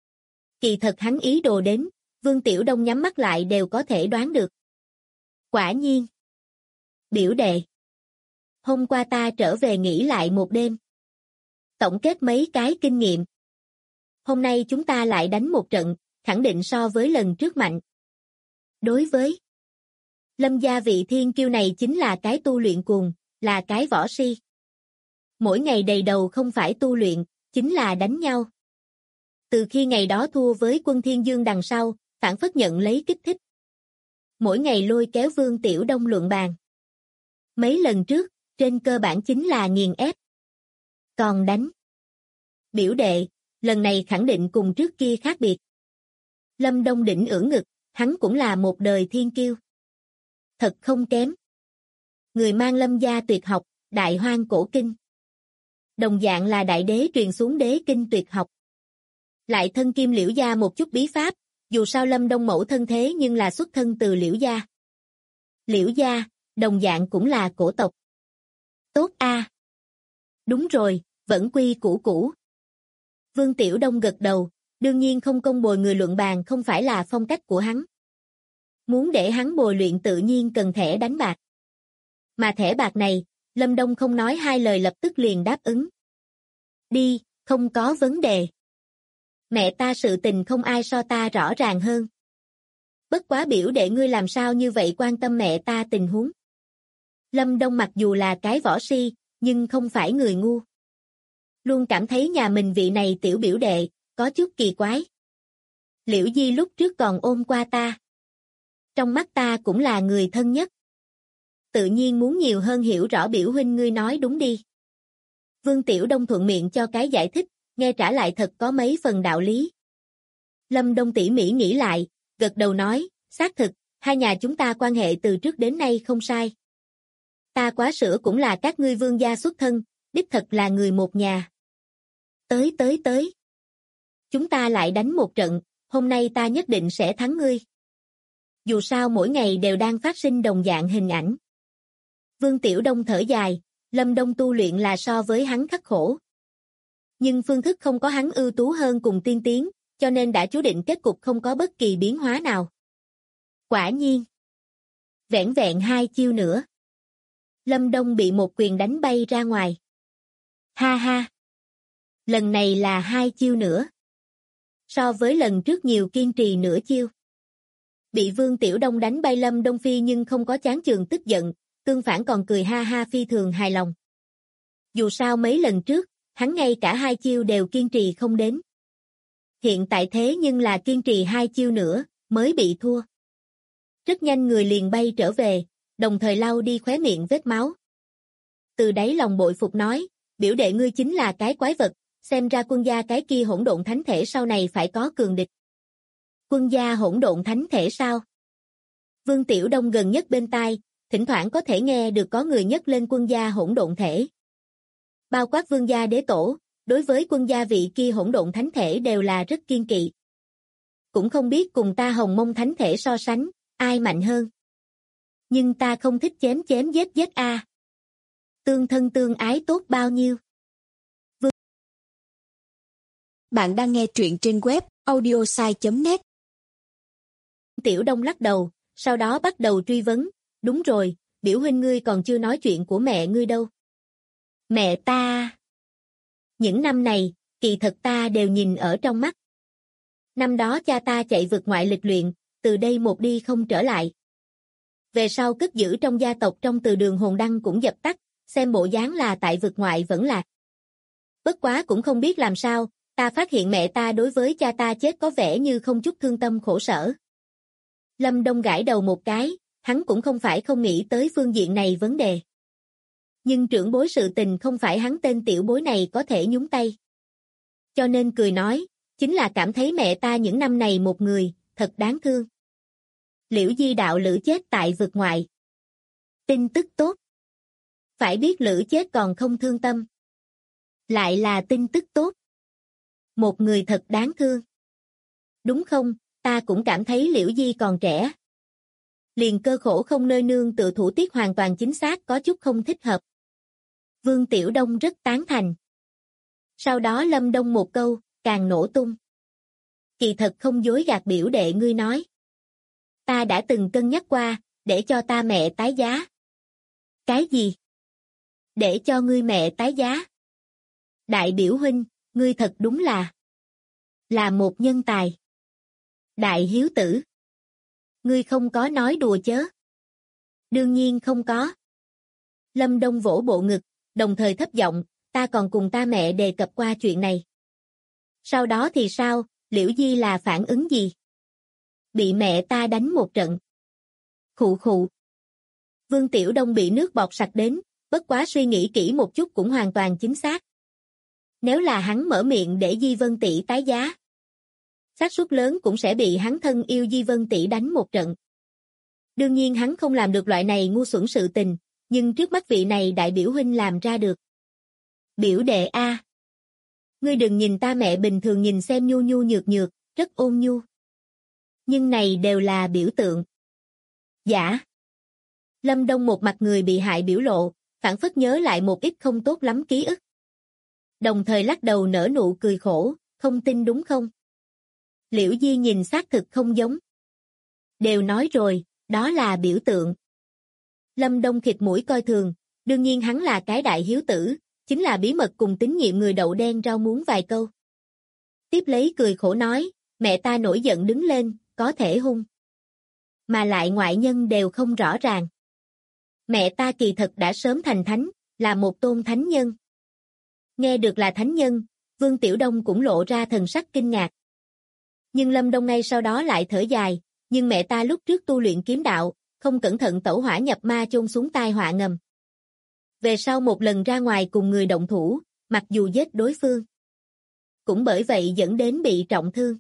Kỳ thật hắn ý đồ đến, Vương Tiểu Đông nhắm mắt lại đều có thể đoán được. Quả nhiên. Biểu đệ. Hôm qua ta trở về nghỉ lại một đêm. Tổng kết mấy cái kinh nghiệm. Hôm nay chúng ta lại đánh một trận, khẳng định so với lần trước mạnh. Đối với Lâm gia vị thiên kiêu này chính là cái tu luyện cuồng, là cái võ si. Mỗi ngày đầy đầu không phải tu luyện, chính là đánh nhau. Từ khi ngày đó thua với Quân Thiên Dương đằng sau, phản phất nhận lấy kích thích. Mỗi ngày lôi kéo Vương Tiểu Đông luận bàn. Mấy lần trước, trên cơ bản chính là nghiền ép. Còn đánh. Biểu đệ, lần này khẳng định cùng trước kia khác biệt. Lâm Đông đỉnh ưỡn ngực, hắn cũng là một đời thiên kiêu. Thật không kém. Người mang Lâm gia tuyệt học, Đại Hoang cổ kinh. Đồng dạng là đại đế truyền xuống đế kinh tuyệt học. Lại thân kim Liễu gia một chút bí pháp, dù sao Lâm Đông mẫu thân thế nhưng là xuất thân từ Liễu gia. Liễu gia, đồng dạng cũng là cổ tộc. Tốt a. Đúng rồi, vẫn quy củ cũ. Vương Tiểu Đông gật đầu, đương nhiên không công bồi người luận bàn không phải là phong cách của hắn. Muốn để hắn bồi luyện tự nhiên cần thẻ đánh bạc. Mà thẻ bạc này, Lâm Đông không nói hai lời lập tức liền đáp ứng. Đi, không có vấn đề. Mẹ ta sự tình không ai so ta rõ ràng hơn. Bất quá biểu đệ ngươi làm sao như vậy quan tâm mẹ ta tình huống. Lâm Đông mặc dù là cái võ si, nhưng không phải người ngu. Luôn cảm thấy nhà mình vị này tiểu biểu đệ, có chút kỳ quái. Liễu Di lúc trước còn ôm qua ta. Trong mắt ta cũng là người thân nhất. Tự nhiên muốn nhiều hơn hiểu rõ biểu huynh ngươi nói đúng đi. Vương Tiểu Đông thuận miệng cho cái giải thích, nghe trả lại thật có mấy phần đạo lý. Lâm Đông tỉ mỉ nghĩ lại, gật đầu nói, xác thực, hai nhà chúng ta quan hệ từ trước đến nay không sai. Ta quá sữa cũng là các ngươi vương gia xuất thân, đích thật là người một nhà. Tới. Chúng ta lại đánh một trận, hôm nay ta nhất định sẽ thắng ngươi. Dù sao mỗi ngày đều đang phát sinh đồng dạng hình ảnh. Vương Tiểu Đông thở dài, Lâm Đông tu luyện là so với hắn khắc khổ. Nhưng phương thức không có hắn ưu tú hơn cùng tiên tiến, cho nên đã chú định kết cục không có bất kỳ biến hóa nào. Quả nhiên. Vẻn vẹn 2 chiêu nữa. Lâm Đông bị một quyền đánh bay ra ngoài. Ha ha. Lần này là 2 chiêu nữa. So với lần trước nhiều kiên trì nửa chiêu. Bị Vương Tiểu Đông đánh bay Lâm Đông Phi nhưng không có chán chường tức giận, tương phản còn cười ha ha phi thường hài lòng. Dù sao mấy lần trước, hắn ngay cả 2 chiêu đều kiên trì không đến. Hiện tại thế nhưng là kiên trì 2 chiêu nữa, mới bị thua. Rất nhanh người liền bay trở về, đồng thời lau đi khóe miệng vết máu. Từ đáy lòng bội phục nói, biểu đệ ngươi chính là cái quái vật, xem ra quân gia cái kia hỗn độn thánh thể sau này phải có cường địch. Quân gia hỗn độn thánh thể sao? Vương Tiểu Đông gần nhất bên tai, thỉnh thoảng có thể nghe được có người nhắc lên quân gia hỗn độn thể. Bao quát vương gia đế tổ, đối với quân gia vị kia hỗn độn thánh thể đều là rất kiên kỵ. Cũng không biết cùng ta hồng mông thánh thể so sánh, ai mạnh hơn. Nhưng ta không thích chém chém giết giết a. Tương thân tương ái tốt bao nhiêu. Bạn đang nghe truyện trên web audiosai.net. Tiểu Đông lắc đầu, sau đó bắt đầu truy vấn, đúng rồi, biểu huynh ngươi còn chưa nói chuyện của mẹ ngươi đâu. Mẹ ta... Những năm này, kỳ thật ta đều nhìn ở trong mắt. Năm đó cha ta chạy vượt ngoại lịch luyện, từ đây một đi không trở lại. Về sau cất giữ trong gia tộc trong từ đường hồn đăng cũng dập tắt, xem bộ dáng là tại vượt ngoại vẫn lạc. Bất quá cũng không biết làm sao, ta phát hiện mẹ ta đối với cha ta chết có vẻ như không chút thương tâm khổ sở. Lâm Đông gãi đầu một cái, hắn cũng không phải không nghĩ tới phương diện này vấn đề. Nhưng trưởng bối sự tình không phải hắn tên tiểu bối này có thể nhúng tay. Cho nên cười nói, chính là cảm thấy mẹ ta những năm này một người, thật đáng thương. Liễu Di đạo lữ chết tại vực ngoại. Tin tức tốt. Phải biết lữ chết còn không thương tâm. Lại là tin tức tốt. Một người thật đáng thương. Đúng không, ta cũng cảm thấy Liễu Di còn trẻ. Liền cơ khổ không nơi nương tự thủ tiết hoàn toàn chính xác có chút không thích hợp. Vương Tiểu Đông rất tán thành. Sau đó Lâm Đông một câu, càng nổ tung. Kỳ thật không dối gạt biểu đệ ngươi nói. Ta đã từng cân nhắc qua, để cho ta mẹ tái giá. Cái gì? Để cho ngươi mẹ tái giá? Đại biểu huynh, ngươi thật đúng là một nhân tài. Đại hiếu tử. Ngươi không có nói đùa chớ. Đương nhiên không có. Lâm Đông vỗ bộ ngực, đồng thời thấp giọng, ta còn cùng ta mẹ đề cập qua chuyện này. Sau đó thì sao, Liễu Di là phản ứng gì? Bị mẹ ta đánh một trận. Khụ khụ. Vương Tiểu Đông bị nước bọt sặc đến, bất quá suy nghĩ kỹ một chút cũng hoàn toàn chính xác. Nếu là hắn mở miệng để Di Vân tỷ tái giá, xác suất lớn cũng sẽ bị hắn thân yêu Di Vân tỷ đánh một trận. Đương nhiên hắn không làm được loại này ngu xuẩn sự tình, nhưng trước mắt vị này đại biểu huynh làm ra được. Biểu đệ a, ngươi đừng nhìn ta mẹ bình thường nhìn xem nhu nhu nhược nhược, rất ôn nhu. Nhưng này đều là biểu tượng. Dạ. Lâm Đông một mặt người bị hại biểu lộ, phảng phất nhớ lại một ít không tốt lắm ký ức. Đồng thời lắc đầu nở nụ cười khổ, không tin đúng không? Liễu Di nhìn xác thực không giống. Đều nói rồi, đó là biểu tượng. Lâm Đông khịt mũi coi thường, đương nhiên hắn là cái đại hiếu tử, chính là bí mật cùng tín nhiệm người đậu đen rau muống vài câu. Tiếp lấy cười khổ nói, mẹ ta nổi giận đứng lên, có thể hung. Mà lại ngoại nhân đều không rõ ràng. Mẹ ta kỳ thật đã sớm thành thánh, là một tôn thánh nhân. Nghe được là thánh nhân, Vương Tiểu Đông cũng lộ ra thần sắc kinh ngạc. Nhưng Lâm Đông ngay sau đó lại thở dài, nhưng mẹ ta lúc trước tu luyện kiếm đạo, không cẩn thận tẩu hỏa nhập ma chôn xuống tai họa ngầm. Về sau một lần ra ngoài cùng người động thủ, mặc dù giết đối phương, cũng bởi vậy dẫn đến bị trọng thương.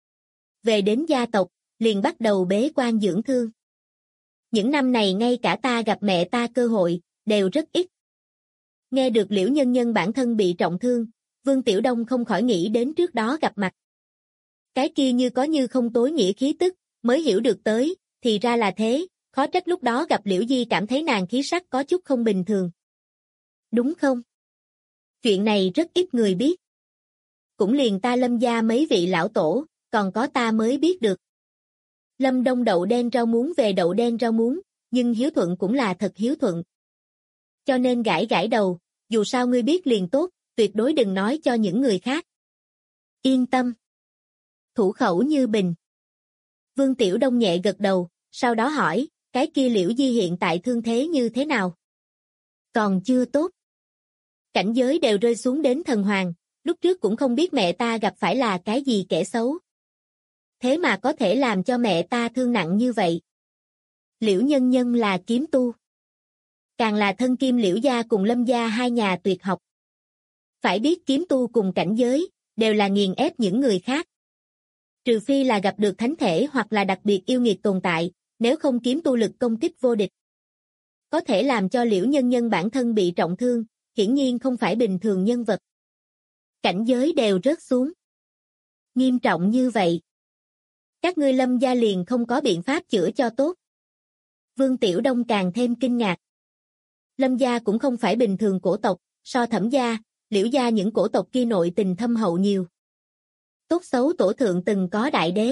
Về đến gia tộc, liền bắt đầu bế quan dưỡng thương. Những năm này ngay cả ta gặp mẹ ta cơ hội, đều rất ít. Nghe được Liễu Nhân Nhân bản thân bị trọng thương, Vương Tiểu Đông không khỏi nghĩ đến trước đó gặp mặt. Cái kia như có như không tối nghĩa khí tức, mới hiểu được tới, thì ra là thế, khó trách lúc đó gặp Liễu Di cảm thấy nàng khí sắc có chút không bình thường. Đúng không? Chuyện này rất ít người biết. Cũng liền ta Lâm gia mấy vị lão tổ, còn có ta mới biết được. Lâm Đông đậu đen rau muống về đậu đen rau muống, nhưng hiếu thuận cũng là thật hiếu thuận. Cho nên gãi gãi đầu, dù sao ngươi biết liền tốt, tuyệt đối đừng nói cho những người khác. Yên tâm. Thủ khẩu như bình. Vương Tiểu Đông nhẹ gật đầu, sau đó hỏi, cái kia Liễu Di hiện tại thương thế như thế nào? Còn chưa tốt. Cảnh giới đều rơi xuống đến thần hoàng, lúc trước cũng không biết mẹ ta gặp phải là cái gì kẻ xấu. Thế mà có thể làm cho mẹ ta thương nặng như vậy. Liễu Nhân Nhân là kiếm tu. Càng là thân kim Liễu gia cùng Lâm gia hai nhà tuyệt học. Phải biết kiếm tu cùng cảnh giới, đều là nghiền ép những người khác. Trừ phi là gặp được thánh thể hoặc là đặc biệt yêu nghiệt tồn tại, nếu không kiếm tu lực công kích vô địch. Có thể làm cho Liễu Nhân Nhân bản thân bị trọng thương, hiển nhiên không phải bình thường nhân vật. Cảnh giới đều rớt xuống. Nghiêm trọng như vậy. Các ngươi Lâm gia liền không có biện pháp chữa cho tốt. Vương Tiểu Đông càng thêm kinh ngạc. Lâm gia cũng không phải bình thường cổ tộc, so Thẩm gia, Liễu gia những cổ tộc kia nội tình thâm hậu nhiều. Tốt xấu tổ thượng từng có đại đế.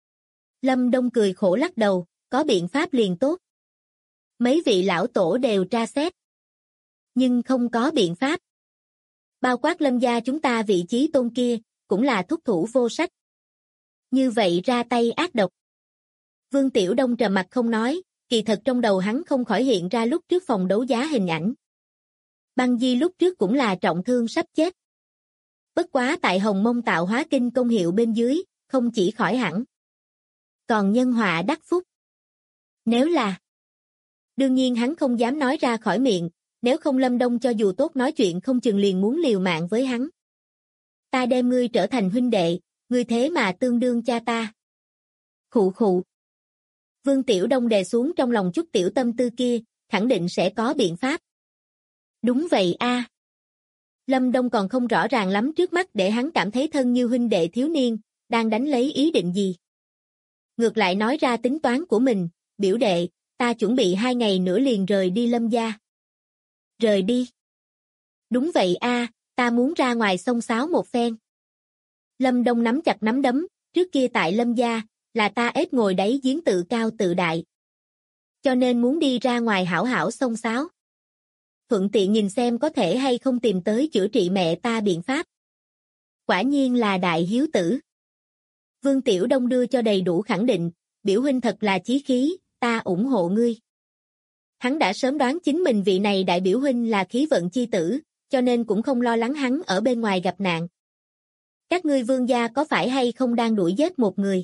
Lâm Đông cười khổ lắc đầu, có biện pháp liền tốt. Mấy vị lão tổ đều tra xét. Nhưng không có biện pháp. Bao quát Lâm gia chúng ta vị trí tôn kia, cũng là thúc thủ vô sách. Như vậy ra tay ác độc. Vương Tiểu Đông trầm mặt không nói, kỳ thật trong đầu hắn không khỏi hiện ra lúc trước phòng đấu giá hình ảnh. Băng Di lúc trước cũng là trọng thương sắp chết. Bất quá tại Hồng Mông tạo hóa kinh công hiệu bên dưới, không chỉ khỏi hẳn. Còn nhân họa đắc phúc. Nếu là... Đương nhiên hắn không dám nói ra khỏi miệng, nếu không Lâm Đông cho dù tốt nói chuyện không chừng liền muốn liều mạng với hắn. Ta đem ngươi trở thành huynh đệ, ngươi thế mà tương đương cha ta. Khụ khụ. Vương Tiểu Đông đè xuống trong lòng chút tiểu tâm tư kia, khẳng định sẽ có biện pháp. Đúng vậy a. Lâm Đông còn không rõ ràng lắm trước mắt để hắn cảm thấy thân như huynh đệ thiếu niên, đang đánh lấy ý định gì. Ngược lại nói ra tính toán của mình, biểu đệ, ta chuẩn bị 2 ngày nữa liền rời đi Lâm gia. Rời đi. Đúng vậy a, ta muốn ra ngoài xông xáo một phen. Lâm Đông nắm chặt nắm đấm, trước kia tại Lâm gia, là ta ép ngồi đáy giếng tự cao tự đại. Cho nên muốn đi ra ngoài hảo hảo xông xáo. Thuận tiện nhìn xem có thể hay không tìm tới chữa trị mẹ ta biện pháp. Quả nhiên là đại hiếu tử. Vương Tiểu Đông đưa cho đầy đủ khẳng định, biểu huynh thật là chí khí, ta ủng hộ ngươi. Hắn đã sớm đoán chính mình vị này đại biểu huynh là khí vận chi tử, cho nên cũng không lo lắng hắn ở bên ngoài gặp nạn. Các ngươi Vương gia có phải hay không đang đuổi giết một người?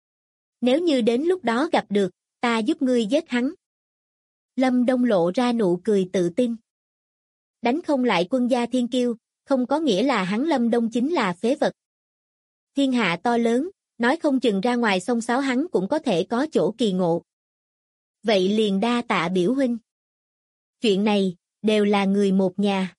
Nếu như đến lúc đó gặp được, ta giúp ngươi giết hắn. Lâm Đông lộ ra nụ cười tự tin. Đánh không lại quân gia thiên kiêu, không có nghĩa là hắn Lâm Đông chính là phế vật. Thiên hạ to lớn, nói không chừng ra ngoài xông xáo hắn cũng có thể có chỗ kỳ ngộ. Vậy liền đa tạ biểu huynh. Chuyện này, đều là người một nhà.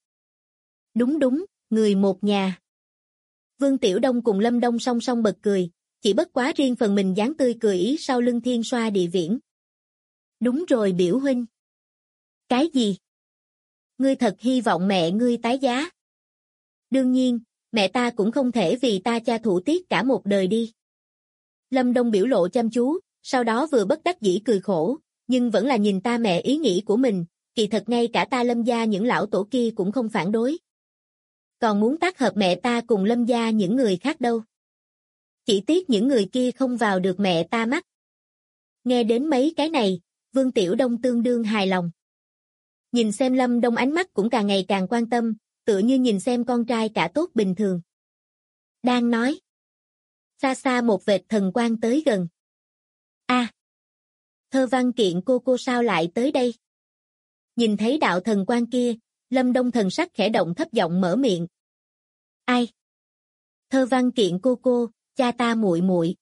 Đúng, người một nhà. Vương Tiểu Đông cùng Lâm Đông song song bật cười, chỉ bất quá riêng phần mình dáng tươi cười ý sau lưng Thiên Xoa Địa Viễn. Đúng rồi biểu huynh. Cái gì? Ngươi thật hy vọng mẹ ngươi tái giá. Đương nhiên, mẹ ta cũng không thể vì ta cha thủ tiết cả một đời đi. Lâm Đông biểu lộ chăm chú, sau đó vừa bất đắc dĩ cười khổ, nhưng vẫn là nhìn ta mẹ ý nghĩ của mình, kỳ thật ngay cả ta Lâm gia những lão tổ kia cũng không phản đối. Còn muốn tác hợp mẹ ta cùng Lâm gia những người khác đâu. Chỉ tiếc những người kia không vào được mẹ ta mắt. Nghe đến mấy cái này, Vương Tiểu Đông tương đương hài lòng. Nhìn xem Lâm Đông ánh mắt cũng càng ngày càng quan tâm, tựa như nhìn xem con trai cả tốt bình thường. Đang nói. Xa xa một vệt thần quang tới gần. A, Thơ Văn Kiện cô sao lại tới đây? Nhìn thấy đạo thần quang kia, Lâm Đông thần sắc khẽ động thấp giọng mở miệng. Ai? Thơ Văn Kiện cô, cha ta muội muội.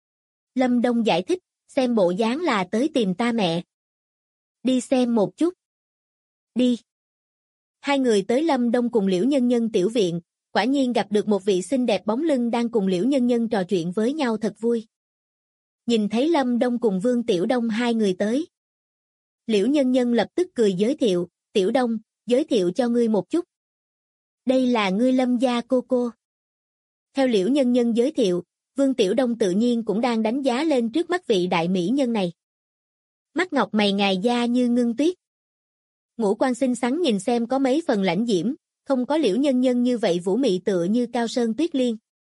Lâm Đông giải thích, xem bộ dáng là tới tìm ta mẹ. Đi xem một chút. Đi. Hai người tới Lâm Đông cùng Liễu Nhân Nhân tiểu viện, quả nhiên gặp được một vị xinh đẹp bóng lưng đang cùng Liễu Nhân Nhân trò chuyện với nhau thật vui. Nhìn thấy Lâm Đông cùng Vương Tiểu Đông hai người tới. Liễu Nhân Nhân lập tức cười giới thiệu, Tiểu Đông, giới thiệu cho ngươi một chút. Đây là ngươi Lâm gia cô. Theo Liễu Nhân Nhân giới thiệu, Vương Tiểu Đông tự nhiên cũng đang đánh giá lên trước mắt vị đại mỹ nhân này. Mắt ngọc mày ngài da như ngưng tuyết. Ngũ quan xinh xắn nhìn xem có mấy phần lãnh diễm, không có Liễu Nhân Nhân như vậy vũ mị tựa như cao sơn tuyết liên.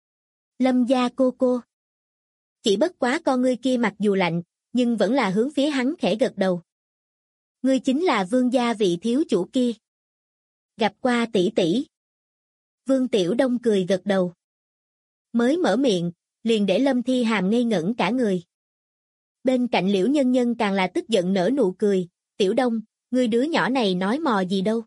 Lâm gia cô. Chỉ bất quá con ngươi kia mặc dù lạnh, nhưng vẫn là hướng phía hắn khẽ gật đầu. Ngươi chính là Vương gia vị thiếu chủ kia. Gặp qua tỷ tỷ. Vương Tiểu Đông cười gật đầu. Mới mở miệng, liền để Lâm Thi Hàm ngây ngẩn cả người. Bên cạnh Liễu Nhân Nhân càng là tức giận nở nụ cười, Tiểu Đông, ngươi đứa nhỏ này nói mò gì đâu.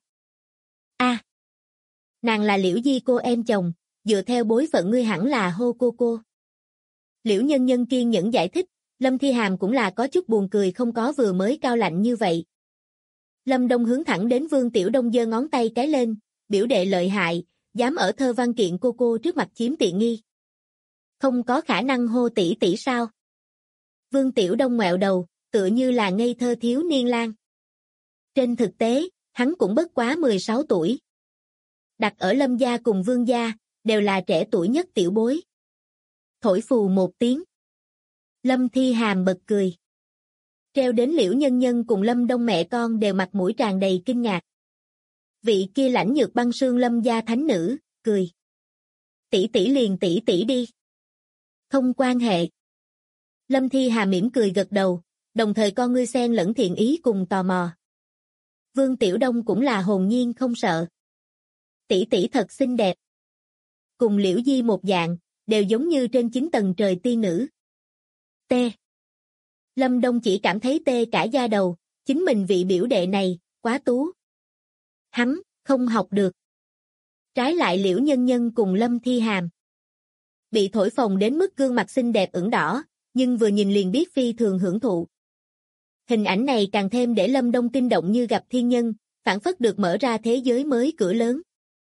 A, nàng là Liễu Di cô em chồng, dựa theo bối phận ngươi hẳn là hô cô. Liễu Nhân Nhân kiên nhẫn giải thích, Lâm Thi Hàm cũng là có chút buồn cười không có vừa mới cao lạnh như vậy. Lâm Đông hướng thẳng đến Vương Tiểu Đông giơ ngón tay cái lên, biểu đệ lợi hại, dám ở Thơ Văn Kiện cô trước mặt chiếm tiện nghi. Không có khả năng hô tỷ tỷ sao? Vương Tiểu Đông ngoẹo đầu, tựa như là ngây thơ thiếu niên lang. Trên thực tế, hắn cũng bất quá 16 tuổi. Đặt ở Lâm gia cùng Vương gia, đều là trẻ tuổi nhất tiểu bối. Thổi phù một tiếng. Lâm Thi Hàm bật cười. Treo đến Liễu Nhân Nhân cùng Lâm Đông mẹ con đều mặt mũi tràn đầy kinh ngạc. Vị kia lãnh nhược băng sương Lâm gia thánh nữ, cười. Tỷ tỷ liền tỷ tỷ đi. Không quan hệ. Lâm Thi Hàm mỉm cười gật đầu, đồng thời con ngươi xen lẫn thiện ý cùng tò mò. Vương Tiểu Đông cũng là hồn nhiên không sợ. Tỷ tỷ thật xinh đẹp. Cùng Liễu Di một dạng, đều giống như trên 9 tầng trời tiên nữ. T. Lâm Đông chỉ cảm thấy tê cả da đầu, chính mình vị biểu đệ này, quá tú. Hắn, không học được. Trái lại Liễu Nhân Nhân cùng Lâm Thi Hàm. Bị thổi phồng đến mức gương mặt xinh đẹp ửng đỏ, nhưng vừa nhìn liền biết phi thường hưởng thụ. Hình ảnh này càng thêm để Lâm Đông kinh động như gặp thiên nhân, phảng phất được mở ra thế giới mới cửa lớn.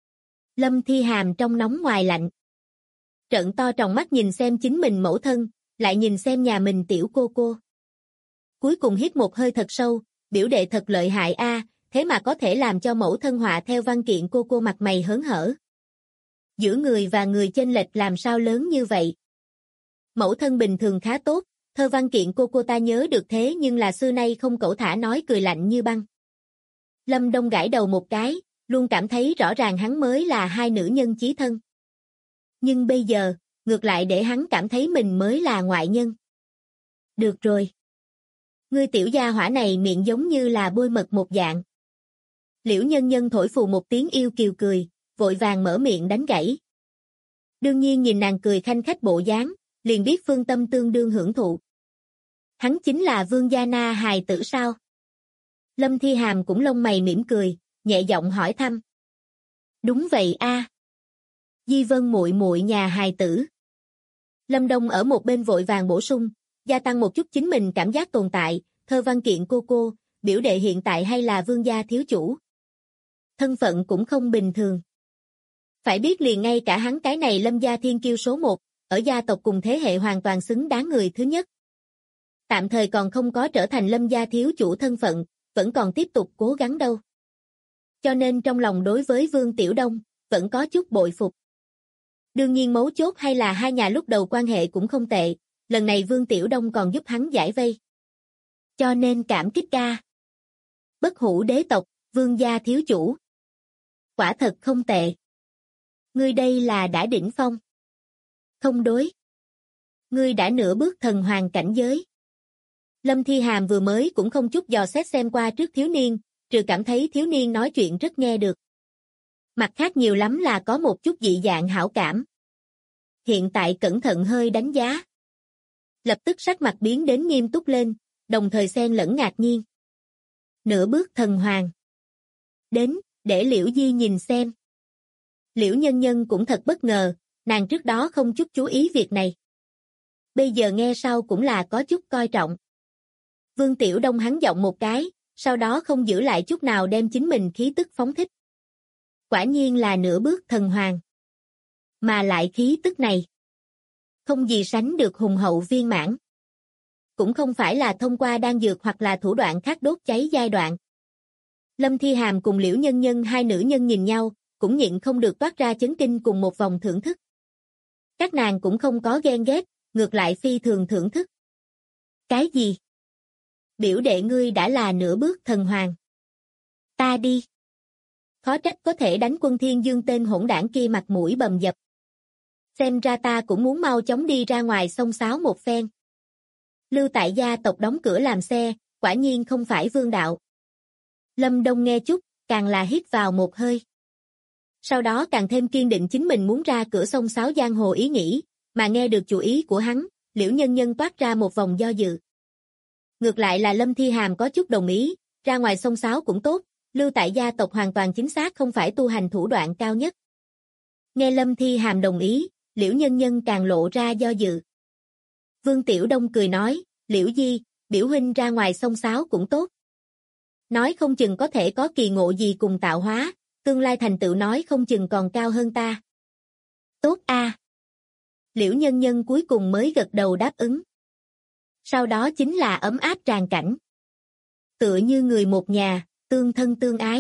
Lâm Thi Hàm trong nóng ngoài lạnh. Trợn to tròng mắt nhìn xem chính mình mẫu thân, lại nhìn xem nhà mình tiểu cô. Cuối cùng hít một hơi thật sâu, biểu đệ thật lợi hại a, thế mà có thể làm cho mẫu thân họa theo văn kiện cô mặt mày hớn hở. Giữa người và người chênh lệch làm sao lớn như vậy? Mẫu thân bình thường khá tốt, Thơ Văn Kiện cô ta nhớ được thế nhưng là xưa nay không cẩu thả nói cười lạnh như băng. Lâm Đông gãi đầu một cái, luôn cảm thấy rõ ràng hắn mới là hai nữ nhân chí thân. Nhưng bây giờ, ngược lại để hắn cảm thấy mình mới là ngoại nhân. Được rồi. Ngươi tiểu gia hỏa này miệng giống như là bôi mật một dạng. Liễu Nhân Nhân thổi phù một tiếng yêu kiều cười, vội vàng mở miệng đánh gãy. Đương nhiên nhìn nàng cười khanh khách bộ dáng, liền biết Phương Tâm tương đương hưởng thụ. Hắn chính là Vương gia na hài tử sao? Lâm Thi Hàm cũng lông mày mỉm cười, nhẹ giọng hỏi thăm. Đúng vậy a. Di Vân muội muội nhà hài tử. Lâm Đông ở một bên vội vàng bổ sung, gia tăng một chút chính mình cảm giác tồn tại, Thơ Văn Kiện cô, biểu đệ hiện tại hay là Vương gia thiếu chủ. Thân phận cũng không bình thường. Phải biết liền ngay cả hắn cái này Lâm gia thiên kiêu số 1, ở gia tộc cùng thế hệ hoàn toàn xứng đáng người thứ nhất. Tạm thời còn không có trở thành Lâm gia thiếu chủ thân phận, vẫn còn tiếp tục cố gắng đâu. Cho nên trong lòng đối với Vương Tiểu Đông, vẫn có chút bội phục. Đương nhiên mấu chốt hay là hai nhà lúc đầu quan hệ cũng không tệ, lần này Vương Tiểu Đông còn giúp hắn giải vây. Cho nên cảm kích ca. Bất hủ đế tộc, Vương gia thiếu chủ. Quả thật không tệ. Ngươi đây là đã đỉnh phong. Không đối. Ngươi đã nửa bước thần hoàng cảnh giới. Lâm Thi Hàm vừa mới cũng không chút dò xét xem qua trước thiếu niên, trừ cảm thấy thiếu niên nói chuyện rất nghe được. Mặt khác nhiều lắm là có một chút dị dạng hảo cảm. Hiện tại cẩn thận hơi đánh giá. Lập tức sắc mặt biến đến nghiêm túc lên, đồng thời xen lẫn ngạc nhiên. Nửa bước thần hoàng. Đến, để Liễu Di nhìn xem. Liễu Nhân Nhân cũng thật bất ngờ, nàng trước đó không chút chú ý việc này. Bây giờ nghe sau cũng là có chút coi trọng. Vương Tiểu Đông hắn giọng một cái, sau đó không giữ lại chút nào đem chính mình khí tức phóng thích. Quả nhiên là nửa bước thần hoàng. Mà lại khí tức này. Không gì sánh được hùng hậu viên mãn. Cũng không phải là thông qua đan dược hoặc là thủ đoạn khác đốt cháy giai đoạn. Lâm Thi Hàm cùng Liễu Nhân Nhân hai nữ nhân nhìn nhau, cũng nhịn không được toát ra chấn kinh cùng một vòng thưởng thức. Các nàng cũng không có ghen ghét, ngược lại phi thường thưởng thức. Cái gì? Biểu đệ ngươi đã là nửa bước thần hoàng. Ta đi. Khó trách có thể đánh Quân Thiên Dương tên hỗn đảng kia mặt mũi bầm dập. Xem ra ta cũng muốn mau chóng đi ra ngoài xông xáo một phen. Lưu tại gia tộc đóng cửa làm xe, quả nhiên không phải vương đạo. Lâm Đông nghe chút, càng là hít vào một hơi. Sau đó càng thêm kiên định chính mình muốn ra cửa xông xáo giang hồ ý nghĩ, mà nghe được chủ ý của hắn, Liễu Nhân Nhân toát ra một vòng do dự. Ngược lại là Lâm Thi Hàm có chút đồng ý, ra ngoài xông xáo cũng tốt, lưu tại gia tộc hoàn toàn chính xác không phải tu hành thủ đoạn cao nhất. Nghe Lâm Thi Hàm đồng ý, Liễu Nhân Nhân càng lộ ra do dự. Vương Tiểu Đông cười nói, Liễu Di, biểu huynh ra ngoài xông xáo cũng tốt. Nói không chừng có thể có kỳ ngộ gì cùng tạo hóa, tương lai thành tựu nói không chừng còn cao hơn ta. Tốt a. Liễu Nhân Nhân cuối cùng mới gật đầu đáp ứng. Sau đó chính là ấm áp tràn cảnh. Tựa như người một nhà, tương thân tương ái.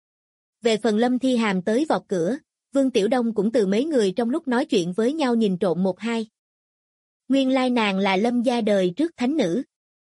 Về phần Lâm Thi Hàm tới vọt cửa, Vương Tiểu Đông cũng từ mấy người trong lúc nói chuyện với nhau nhìn trộm một hai. Nguyên lai nàng là Lâm gia đời trước thánh nữ.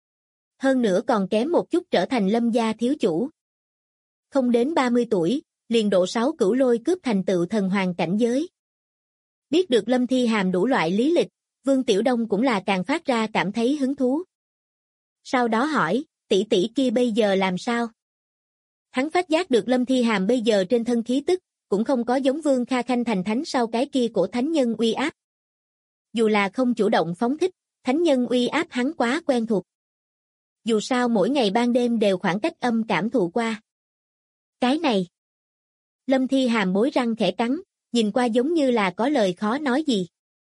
Hơn nữa còn kém một chút trở thành Lâm gia thiếu chủ. Không đến 30 tuổi, liền độ 6 cửu lôi cướp thành tựu thần hoàng cảnh giới. Biết được Lâm Thi Hàm đủ loại lý lịch, Vương Tiểu Đông cũng là càng phát ra cảm thấy hứng thú. Sau đó hỏi, tỷ tỷ kia bây giờ làm sao? Hắn phát giác được Lâm Thi Hàm bây giờ trên thân khí tức, cũng không có giống Vương Kha Khanh thành thánh sau cái kia cổ thánh nhân uy áp. Dù là không chủ động phóng thích, thánh nhân uy áp hắn quá quen thuộc. Dù sao mỗi ngày ban đêm đều khoảng cách âm cảm thụ qua. Cái này. Lâm Thi Hàm bối răng khẽ cắn, nhìn qua giống như là có lời khó nói gì.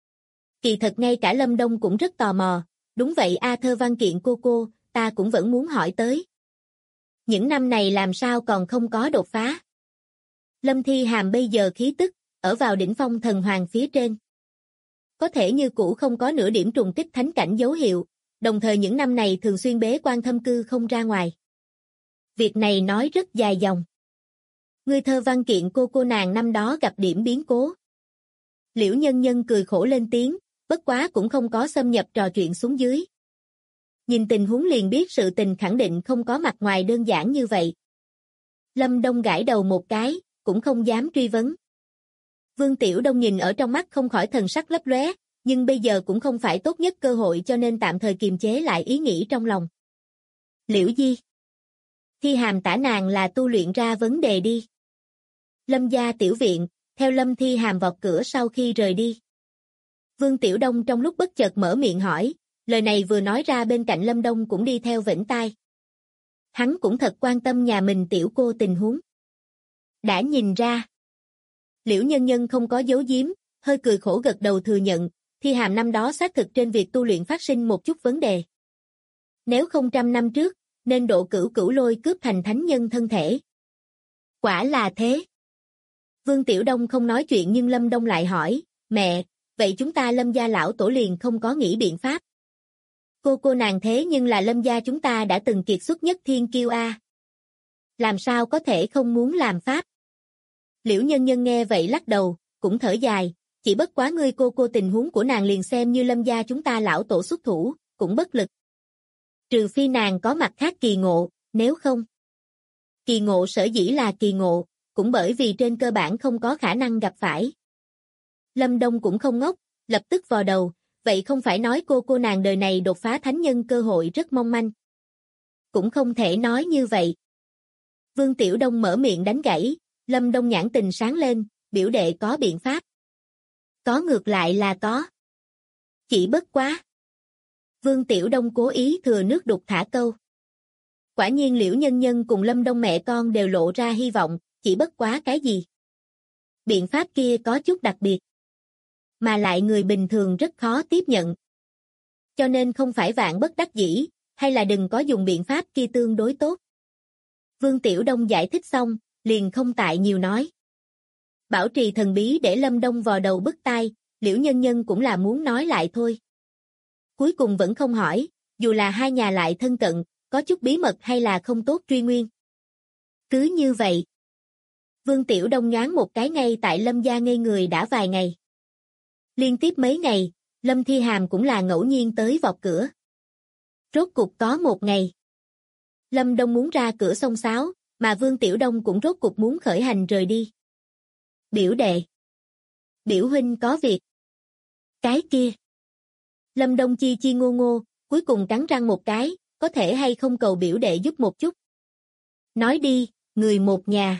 Kỳ thật ngay cả Lâm Đông cũng rất tò mò, đúng vậy a Thơ Văn Kiện cô, ta cũng vẫn muốn hỏi tới. Những năm này làm sao còn không có đột phá? Lâm Thi Hàm bây giờ khí tức, ở vào đỉnh phong thần hoàng phía trên. Có thể như cũ không có nửa điểm trùng kích thánh cảnh dấu hiệu, đồng thời những năm này thường xuyên bế quan thâm cư không ra ngoài. Việc này nói rất dài dòng. Ngươi Thơ Văn Kiện cô nàng năm đó gặp điểm biến cố. Liễu Nhân Nhân cười khổ lên tiếng, bất quá cũng không có xâm nhập trò chuyện xuống dưới. Nhìn tình huống liền biết sự tình khẳng định không có mặt ngoài đơn giản như vậy. Lâm Đông gãi đầu một cái, cũng không dám truy vấn. Vương Tiểu Đông nhìn ở trong mắt không khỏi thần sắc lấp lóe, nhưng bây giờ cũng không phải tốt nhất cơ hội cho nên tạm thời kiềm chế lại ý nghĩ trong lòng. Liễu Di. Thi Hàm tả nàng là tu luyện ra vấn đề đi. Lâm gia tiểu viện, theo Lâm Thi Hàm vọt cửa sau khi rời đi. Vương Tiểu Đông trong lúc bất chợt mở miệng hỏi, lời này vừa nói ra bên cạnh Lâm Đông cũng đi theo vểnh tai. Hắn cũng thật quan tâm nhà mình tiểu cô tình huống. Đã nhìn ra. Liễu Nhân Nhân không có giấu giếm, hơi cười khổ gật đầu thừa nhận, Thi Hàm năm đó xác thực trên việc tu luyện phát sinh một chút vấn đề. Nếu không 100 năm trước, nên độ cửu lôi cướp thành thánh nhân thân thể. Quả là thế. Vương Tiểu Đông không nói chuyện nhưng Lâm Đông lại hỏi, mẹ, vậy chúng ta Lâm gia lão tổ liền không có nghĩ biện pháp. Cô nàng thế nhưng là Lâm gia chúng ta đã từng kiệt xuất nhất thiên kiêu a. Làm sao có thể không muốn làm pháp? Liễu Nhân Nhân nghe vậy lắc đầu, cũng thở dài, chỉ bất quá ngươi cô tình huống của nàng liền xem như Lâm gia chúng ta lão tổ xuất thủ, cũng bất lực. Trừ phi nàng có mặt khác kỳ ngộ, nếu không. Kỳ ngộ sở dĩ là kỳ ngộ, cũng bởi vì trên cơ bản không có khả năng gặp phải. Lâm Đông cũng không ngốc, lập tức vò đầu, vậy không phải nói cô nàng đời này đột phá thánh nhân cơ hội rất mong manh. Cũng không thể nói như vậy. Vương Tiểu Đông mở miệng đánh gãy, Lâm Đông nhãn tình sáng lên, biểu đệ có biện pháp. Có ngược lại là có. Chỉ bất quá. Vương Tiểu Đông cố ý thừa nước đục thả câu. Quả nhiên Liễu Nhân Nhân cùng Lâm Đông mẹ con đều lộ ra hy vọng, chỉ bất quá cái gì. Biện pháp kia có chút đặc biệt. Mà lại người bình thường rất khó tiếp nhận. Cho nên không phải vạn bất đắc dĩ, hay là đừng có dùng biện pháp kia tương đối tốt. Vương Tiểu Đông giải thích xong, liền không tại nhiều nói. Bảo trì thần bí để Lâm Đông vò đầu bứt tai, Liễu Nhân Nhân cũng là muốn nói lại thôi. Cuối cùng vẫn không hỏi, dù là hai nhà lại thân cận, có chút bí mật hay là không tốt truy nguyên. Cứ như vậy. Vương Tiểu Đông nhoáng một cái ngay tại Lâm gia ngây người đã vài ngày. Liên tiếp mấy ngày, Lâm Thi Hàm cũng là ngẫu nhiên tới vọt cửa. Rốt cục có một ngày. Lâm Đông muốn ra cửa xông xáo, mà Vương Tiểu Đông cũng rốt cục muốn khởi hành rời đi. Biểu đệ. Biểu huynh có việc. Cái kia. Lâm Đông chi chi ngô ngô, cuối cùng cắn răng một cái, có thể hay không cầu biểu đệ giúp một chút. Nói đi, người một nhà.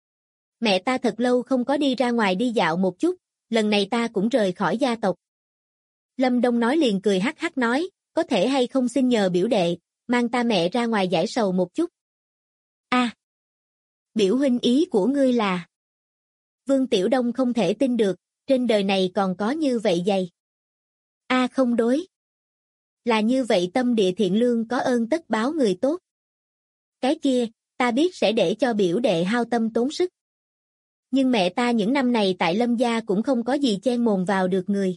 Mẹ ta thật lâu không có đi ra ngoài đi dạo một chút, lần này ta cũng rời khỏi gia tộc. Lâm Đông nói liền cười hắc hắc nói, có thể hay không xin nhờ biểu đệ, mang ta mẹ ra ngoài giải sầu một chút. A, biểu huynh ý của ngươi là. Vương Tiểu Đông không thể tin được, trên đời này còn có như vậy dày. A không đối. Là như vậy tâm địa thiện lương có ơn tất báo người tốt. Cái kia, ta biết sẽ để cho biểu đệ hao tâm tốn sức. Nhưng mẹ ta những năm này tại Lâm gia cũng không có gì chen mồm vào được người.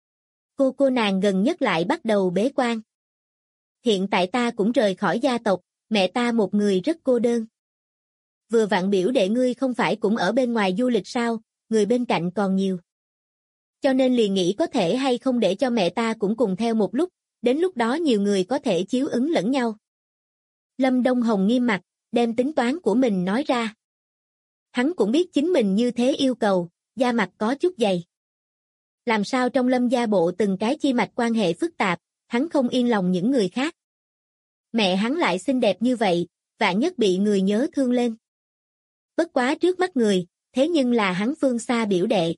Cô nàng gần nhất lại bắt đầu bế quan. Hiện tại ta cũng rời khỏi gia tộc, mẹ ta một người rất cô đơn. Vừa vặn biểu đệ ngươi không phải cũng ở bên ngoài du lịch sao, người bên cạnh còn nhiều. Cho nên liền nghĩ có thể hay không để cho mẹ ta cũng cùng theo một lúc, đến lúc đó nhiều người có thể chiếu ứng lẫn nhau. Lâm Đông Hồng nghiêm mặt, đem tính toán của mình nói ra. Hắn cũng biết chính mình như thế yêu cầu, da mặt có chút dày. Làm sao trong Lâm gia bộ từng cái chi mạch quan hệ phức tạp, hắn không yên lòng những người khác. Mẹ hắn lại xinh đẹp như vậy, vạn nhất bị người nhớ thương lên. Bất quá trước mắt người, thế nhưng là hắn phương xa biểu đệ.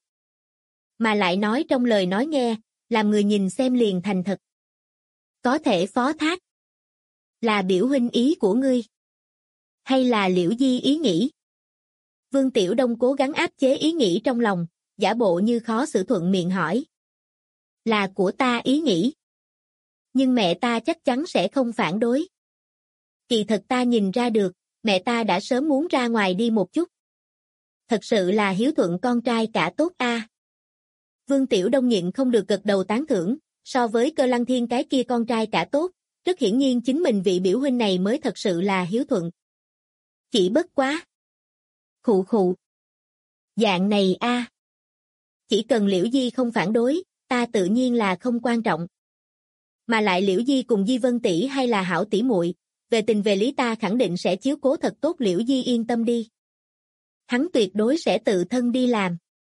Mà lại nói trong lời nói nghe, làm người nhìn xem liền thành thật. Có thể phó thác. Là biểu huynh ý của ngươi. Hay là Liễu Di ý nghĩ? Vương Tiểu Đông cố gắng áp chế ý nghĩ trong lòng, giả bộ như khó xử thuận miệng hỏi. Là của ta ý nghĩ. Nhưng mẹ ta chắc chắn sẽ không phản đối. Kỳ thật ta nhìn ra được, mẹ ta đã sớm muốn ra ngoài đi một chút. Thật sự là hiếu thuận con trai cả tốt a. Vương Tiểu Đông nhịn không được gật đầu tán thưởng, so với Cơ Lăng Thiên cái kia con trai cả tốt, rất hiển nhiên chính mình vị biểu huynh này mới thật sự là hiếu thuận. Chỉ bất quá. Khụ khụ. Dạng này a. Chỉ cần Liễu Di không phản đối, ta tự nhiên là không quan trọng. Mà lại Liễu Di cùng Di Vân tỷ hay là hảo tỷ muội, về tình về lý ta khẳng định sẽ chiếu cố thật tốt, Liễu Di yên tâm đi. Hắn tuyệt đối sẽ tự thân đi làm.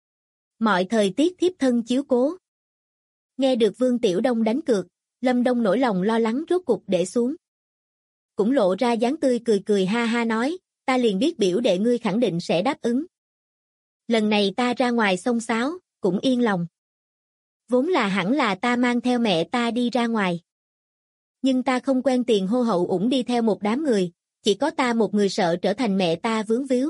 Mọi thời tiết thiếp thân chiếu cố. Nghe được Vương Tiểu Đông đánh cược, Lâm Đông nỗi lòng lo lắng rốt cục để xuống. Cũng lộ ra dáng tươi cười cười ha ha nói, ta liền biết biểu đệ ngươi khẳng định sẽ đáp ứng. Lần này ta ra ngoài xông xáo, cũng yên lòng. Vốn là hẳn là ta mang theo mẹ ta đi ra ngoài. Nhưng ta không quen tiền hô hậu ủng đi theo một đám người, chỉ có ta một người sợ trở thành mẹ ta vướng víu.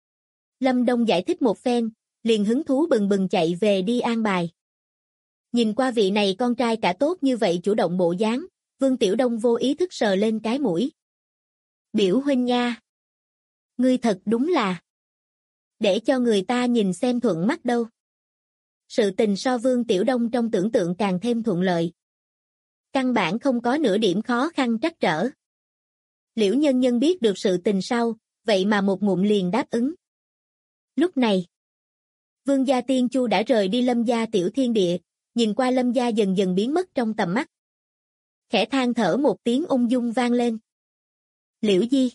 Lâm Đông giải thích một phen, liền hứng thú bừng bừng chạy về đi an bài. Nhìn qua vị này con trai cả tốt như vậy chủ động bộ dáng, Vương Tiểu Đông vô ý thức sờ lên cái mũi. Biểu huynh nha. Ngươi thật đúng là. Để cho người ta nhìn xem thuận mắt đâu. Sự tình so Vương Tiểu Đông trong tưởng tượng càng thêm thuận lợi. Căn bản không có nửa điểm khó khăn trắc trở. Liễu Nhân Nhân biết được sự tình sau, vậy mà một ngụm liền đáp ứng. Lúc này, Vương gia Tiên Chu đã rời đi Lâm gia tiểu thiên địa, nhìn qua Lâm gia dần dần biến mất trong tầm mắt. Khẽ than thở một tiếng ung dung vang lên. Liễu Di.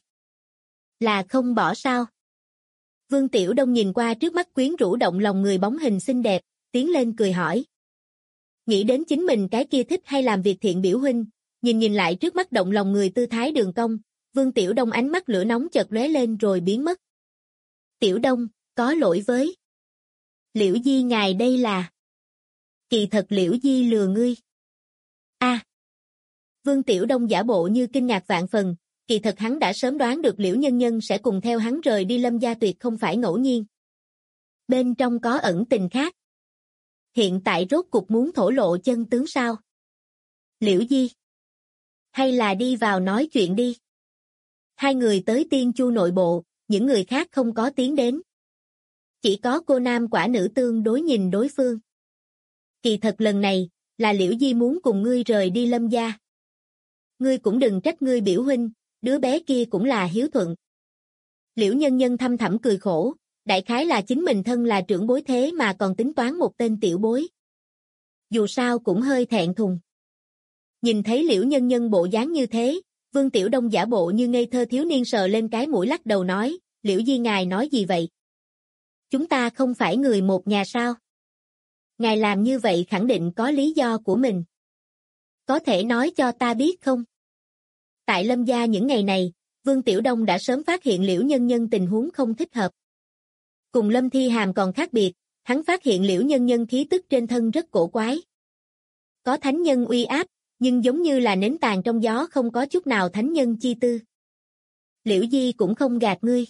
Là không bỏ sao? Vương Tiểu Đông nhìn qua trước mắt quyến rũ động lòng người bóng hình xinh đẹp, tiến lên cười hỏi. Nghĩ đến chính mình cái kia thích hay làm việc thiện biểu huynh, nhìn lại trước mắt động lòng người tư thái đường cong, Vương Tiểu Đông ánh mắt lửa nóng chợt lóe lên rồi biến mất. Tiểu Đông, có lỗi với. Liễu Di ngài đây là. Kỳ thật Liễu Di lừa ngươi. A. Vương Tiểu Đông giả bộ như kinh ngạc vạn phần, kỳ thật hắn đã sớm đoán được Liễu Nhân Nhân sẽ cùng theo hắn rời đi Lâm gia tuyệt không phải ngẫu nhiên. Bên trong có ẩn tình khác. Hiện tại rốt cục muốn thổ lộ chân tướng sao? Liễu Di. Hay là đi vào nói chuyện đi. Hai người tới Tiên Chu nội bộ, những người khác không có tiến đến. Chỉ có cô nam quả nữ tương đối nhìn đối phương. Kỳ thật lần này, là Liễu Di muốn cùng ngươi rời đi Lâm gia. Ngươi cũng đừng trách ngươi biểu huynh, đứa bé kia cũng là hiếu thuận. Liễu Nhân Nhân thâm thẳm cười khổ, đại khái là chính mình thân là trưởng bối thế mà còn tính toán một tên tiểu bối. Dù sao cũng hơi thẹn thùng. Nhìn thấy Liễu Nhân Nhân bộ dáng như thế, Vương Tiểu Đông giả bộ như ngây thơ thiếu niên sờ lên cái mũi lắc đầu nói, Liễu Di ngài nói gì vậy? Chúng ta không phải người một nhà sao? Ngài làm như vậy khẳng định có lý do của mình. Có thể nói cho ta biết không? Tại Lâm gia những ngày này, Vương Tiểu Đông đã sớm phát hiện Liễu Nhân Nhân tình huống không thích hợp. Cùng Lâm Thi Hàm còn khác biệt, hắn phát hiện Liễu Nhân Nhân khí tức trên thân rất cổ quái. Có thánh nhân uy áp, nhưng giống như là nến tàn trong gió không có chút nào thánh nhân chi tư. Liễu Di cũng không gạt ngươi.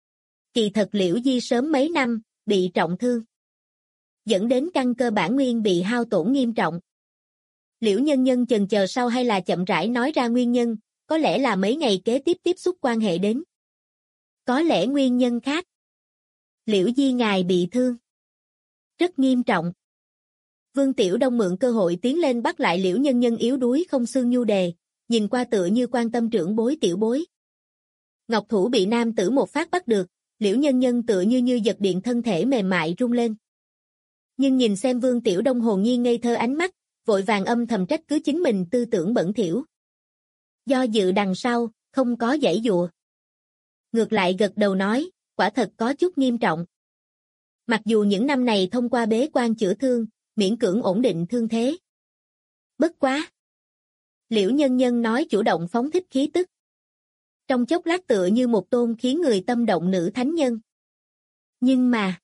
Kỳ thật Liễu Di sớm mấy năm, bị trọng thương. Dẫn đến căn cơ bản nguyên bị hao tổn nghiêm trọng. Liễu Nhân Nhân chần chờ sau hay là chậm rãi nói ra nguyên nhân, có lẽ là mấy ngày kế tiếp tiếp xúc quan hệ đến. Có lẽ nguyên nhân khác. Liễu Di ngài bị thương. Rất nghiêm trọng. Vương Tiểu Đông mượn cơ hội tiến lên bắt lại Liễu Nhân Nhân yếu đuối không xương nhu đề, nhìn qua tựa như quan tâm trưởng bối tiểu bối. Ngọc thủ bị nam tử một phát bắt được, Liễu Nhân Nhân tựa như giật điện thân thể mềm mại rung lên. Nhưng nhìn xem Vương Tiểu Đông hồn nhiên ngây thơ ánh mắt, vội vàng âm thầm trách cứ chính mình tư tưởng bẩn thỉu. Do dự đằng sau, không có giãy giụa. Ngược lại gật đầu nói, quả thật có chút nghiêm trọng. Mặc dù những năm này thông qua bế quan chữa thương, miễn cưỡng ổn định thương thế. Bất quá. Liễu Nhân Nhân nói chủ động phóng thích khí tức. Trong chốc lát tựa như một tôn khiến người tâm động nữ thánh nhân. Nhưng mà.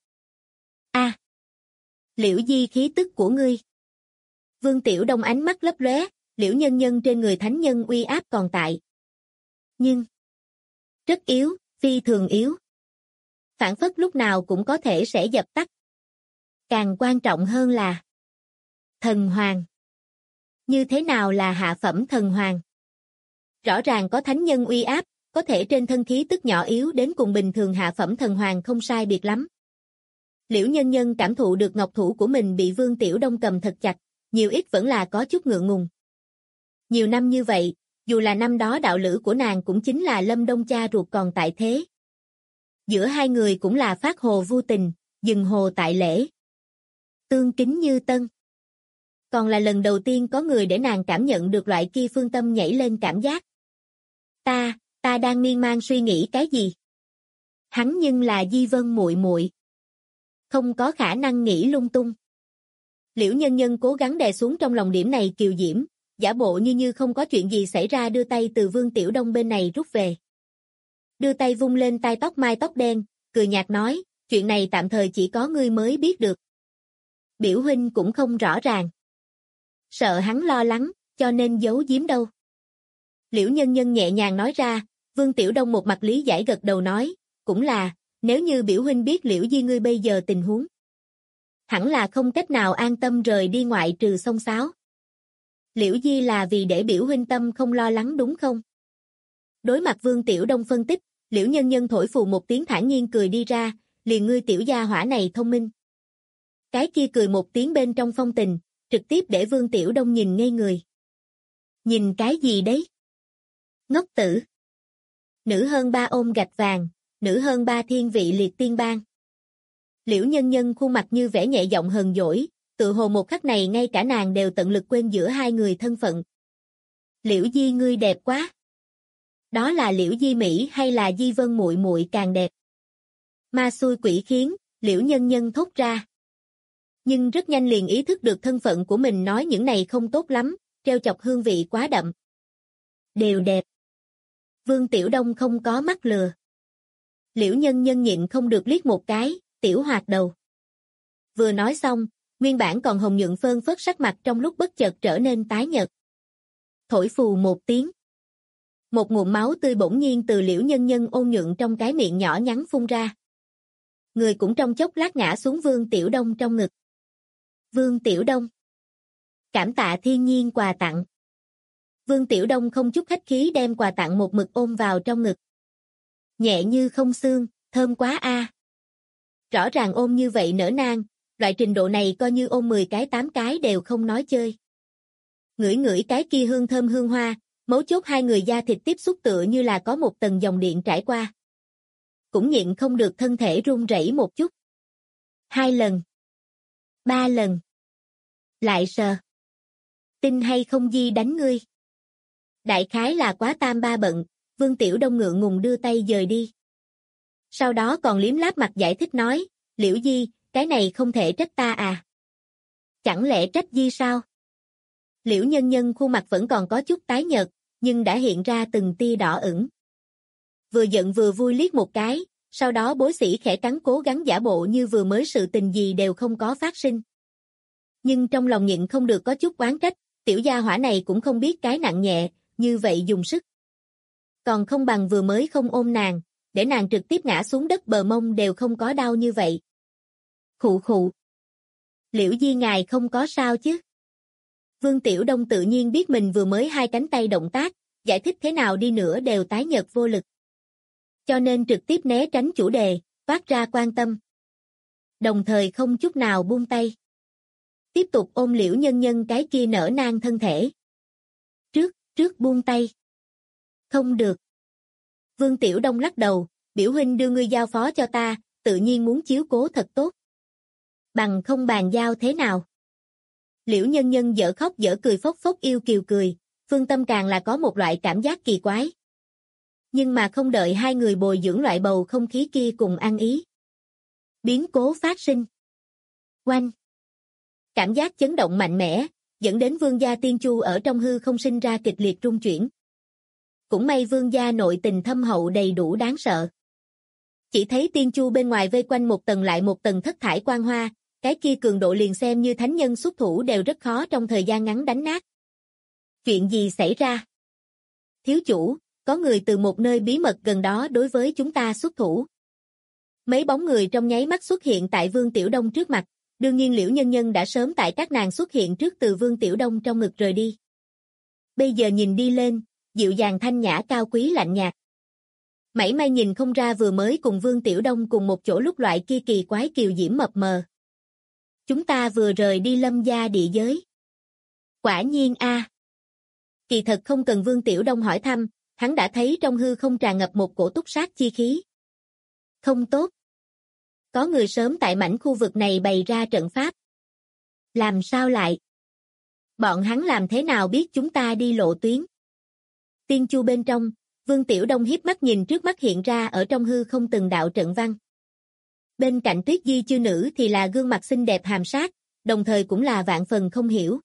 Liễu Di khí tức của ngươi. Vương Tiểu Đông ánh mắt lấp lóe, Liễu Nhân Nhân trên người thánh nhân uy áp còn tại. Nhưng. Rất yếu, phi thường yếu. Phản phất lúc nào cũng có thể sẽ dập tắt. Càng quan trọng hơn là. Thần hoàng. Như thế nào là hạ phẩm thần hoàng? Rõ ràng có thánh nhân uy áp, có thể trên thân khí tức nhỏ yếu đến cùng bình thường hạ phẩm thần hoàng không sai biệt lắm. Liễu Nhân Nhân cảm thụ được ngọc thủ của mình bị Vương Tiểu Đông cầm thật chặt, nhiều ít vẫn là có chút ngượng ngùng. Nhiều năm như vậy, dù là năm đó đạo lữ của nàng cũng chính là Lâm Đông cha ruột còn tại thế. Giữa hai người cũng là phát hồ vô tình, dừng hồ tại lễ. Tương kính như tân. Còn là lần đầu tiên có người để nàng cảm nhận được loại kia phương tâm nhảy lên cảm giác. Ta đang miên man suy nghĩ cái gì? Hắn nhưng là Di Vân muội muội, không có khả năng nghĩ lung tung. Liễu Nhân Nhân cố gắng đè xuống trong lòng điểm này kiều diễm, giả bộ như không có chuyện gì xảy ra đưa tay từ Vương Tiểu Đông bên này rút về. Đưa tay vung lên tai tóc mai tóc đen, cười nhạt nói, chuyện này tạm thời chỉ có ngươi mới biết được. Biểu huynh cũng không rõ ràng. Sợ hắn lo lắng, cho nên giấu giếm đâu. Liễu Nhân Nhân nhẹ nhàng nói ra, Vương Tiểu Đông một mặt lý giải gật đầu nói, cũng là, nếu như biểu huynh biết Liễu Di ngươi bây giờ tình huống. Hẳn là không cách nào an tâm rời đi ngoại trừ xông xáo. Liễu Di là vì để biểu huynh tâm không lo lắng đúng không? Đối mặt Vương Tiểu Đông phân tích, Liễu Nhân Nhân thổi phù một tiếng thản nhiên cười đi ra, liền ngươi tiểu gia hỏa này thông minh. Cái kia cười một tiếng bên trong phong tình, trực tiếp để Vương Tiểu Đông nhìn ngây người. Nhìn cái gì đấy? Ngốc tử. Nữ hơn ba ôm gạch vàng, nữ hơn ba thiên vị liệt tiên bang. Liễu Nhân Nhân khuôn mặt như vẻ nhẹ giọng hờn dỗi, tự hồ một khắc này ngay cả nàng đều tận lực quên giữa hai người thân phận. Liễu Di ngươi đẹp quá. Đó là Liễu Di Mỹ hay là Di Vân muội muội càng đẹp? Ma xui quỷ khiến, Liễu Nhân Nhân thốt ra. Nhưng rất nhanh liền ý thức được thân phận của mình nói những này không tốt lắm, treo chọc hương vị quá đậm. Đều đẹp. Vương Tiểu Đông không có mắt lừa. Liễu Nhân Nhân nhịn không được liếc một cái, tiểu hoạt đầu. Vừa nói xong, nguyên bản còn hồng nhuận phơn phớt sắc mặt trong lúc bất chợt trở nên tái nhợt. Thổi phù một tiếng. Một ngụm máu tươi bỗng nhiên từ Liễu Nhân Nhân ôn nhuận trong cái miệng nhỏ nhắn phun ra. Người cũng trong chốc lát ngã xuống Vương Tiểu Đông trong ngực. Vương Tiểu Đông. Cảm tạ thiên nhiên quà tặng. Vương Tiểu Đông không chút khách khí đem quà tặng một mực ôm vào trong ngực. Nhẹ như không xương, thơm quá a. Rõ ràng ôm như vậy nở nang, loại trình độ này coi như ôm 10 cái 8 cái đều không nói chơi. Ngửi ngửi cái kia hương thơm hương hoa, mấu chốt hai người da thịt tiếp xúc tựa như là có một tầng dòng điện trải qua. Cũng nhịn không được thân thể run rẩy một chút. 2 lần. 3 lần. Lại sờ. Tin hay không Di đánh ngươi. Đại khái là quá tam ba bận, Vương Tiểu Đông ngượng ngùng đưa tay dời đi. Sau đó còn liếm láp mặt giải thích nói, Liễu Di, cái này không thể trách ta à. Chẳng lẽ trách Di sao? Liễu Nhân Nhân khuôn mặt vẫn còn có chút tái nhợt, nhưng đã hiện ra từng tia đỏ ửng. Vừa giận vừa vui liếc một cái, sau đó bối sĩ khẽ cắn cố gắng giả bộ như vừa mới sự tình gì đều không có phát sinh. Nhưng trong lòng nhịn không được có chút oán trách, tiểu gia hỏa này cũng không biết cái nặng nhẹ, như vậy dùng sức. Còn không bằng vừa mới không ôm nàng, để nàng trực tiếp ngã xuống đất bờ mông đều không có đau như vậy. Khụ khụ. Liễu Di ngài không có sao chứ? Vương Tiểu Đông tự nhiên biết mình vừa mới hai cánh tay động tác, giải thích thế nào đi nữa đều tái nhợt vô lực. Cho nên trực tiếp né tránh chủ đề, toát ra quan tâm. Đồng thời không chút nào buông tay. Tiếp tục ôm Liễu Nhân Nhân cái kia nở nang thân thể. Trước buông tay. Không được. Vương Tiểu Đông lắc đầu, biểu huynh đưa ngươi giao phó cho ta, tự nhiên muốn chiếu cố thật tốt. Bằng không bàn giao thế nào? Liễu Nhân Nhân dở khóc dở cười phốc phốc yêu kiều cười, Phương Tâm càng là có một loại cảm giác kỳ quái. Nhưng mà không đợi hai người bồi dưỡng loại bầu không khí kia cùng ăn ý. Biến cố phát sinh. Oanh. Cảm giác chấn động mạnh mẽ, dẫn đến Vương gia Tiên Chu ở trong hư không sinh ra kịch liệt rung chuyển. Cũng may Vương gia nội tình thâm hậu đầy đủ đáng sợ. Chỉ thấy Tiên Chu bên ngoài vây quanh một tầng lại một tầng thất thải quang hoa, cái kia cường độ liền xem như thánh nhân xuất thủ đều rất khó trong thời gian ngắn đánh nát. Chuyện gì xảy ra? Thiếu chủ, có người từ một nơi bí mật gần đó đối với chúng ta xuất thủ. Mấy bóng người trong nháy mắt xuất hiện tại Vương Tiểu Đông trước mặt, đương nhiên Liễu Nhân Nhân đã sớm tại các nàng xuất hiện trước từ Vương Tiểu Đông trong ngực rời đi. Bây giờ nhìn đi lên, dịu dàng thanh nhã cao quý lạnh nhạt. Mảy may nhìn không ra vừa mới cùng Vương Tiểu Đông cùng một chỗ lúc loại kia kỳ quái kiều diễm mập mờ. Chúng ta vừa rời đi Lâm gia địa giới. Quả nhiên a. Kỳ thật không cần Vương Tiểu Đông hỏi thăm, hắn đã thấy trong hư không tràn ngập một cổ túc sát chi khí. Không tốt. Có người sớm tại mảnh khu vực này bày ra trận pháp. Làm sao lại? Bọn hắn làm thế nào biết chúng ta đi lộ tuyến? Tiên Chu bên trong, Vương Tiểu Đông hiếp mắt nhìn trước mắt hiện ra ở trong hư không từng đạo trận văn. Bên cạnh Tuyết Di chư nữ thì là gương mặt xinh đẹp hàm sát, đồng thời cũng là vạn phần không hiểu.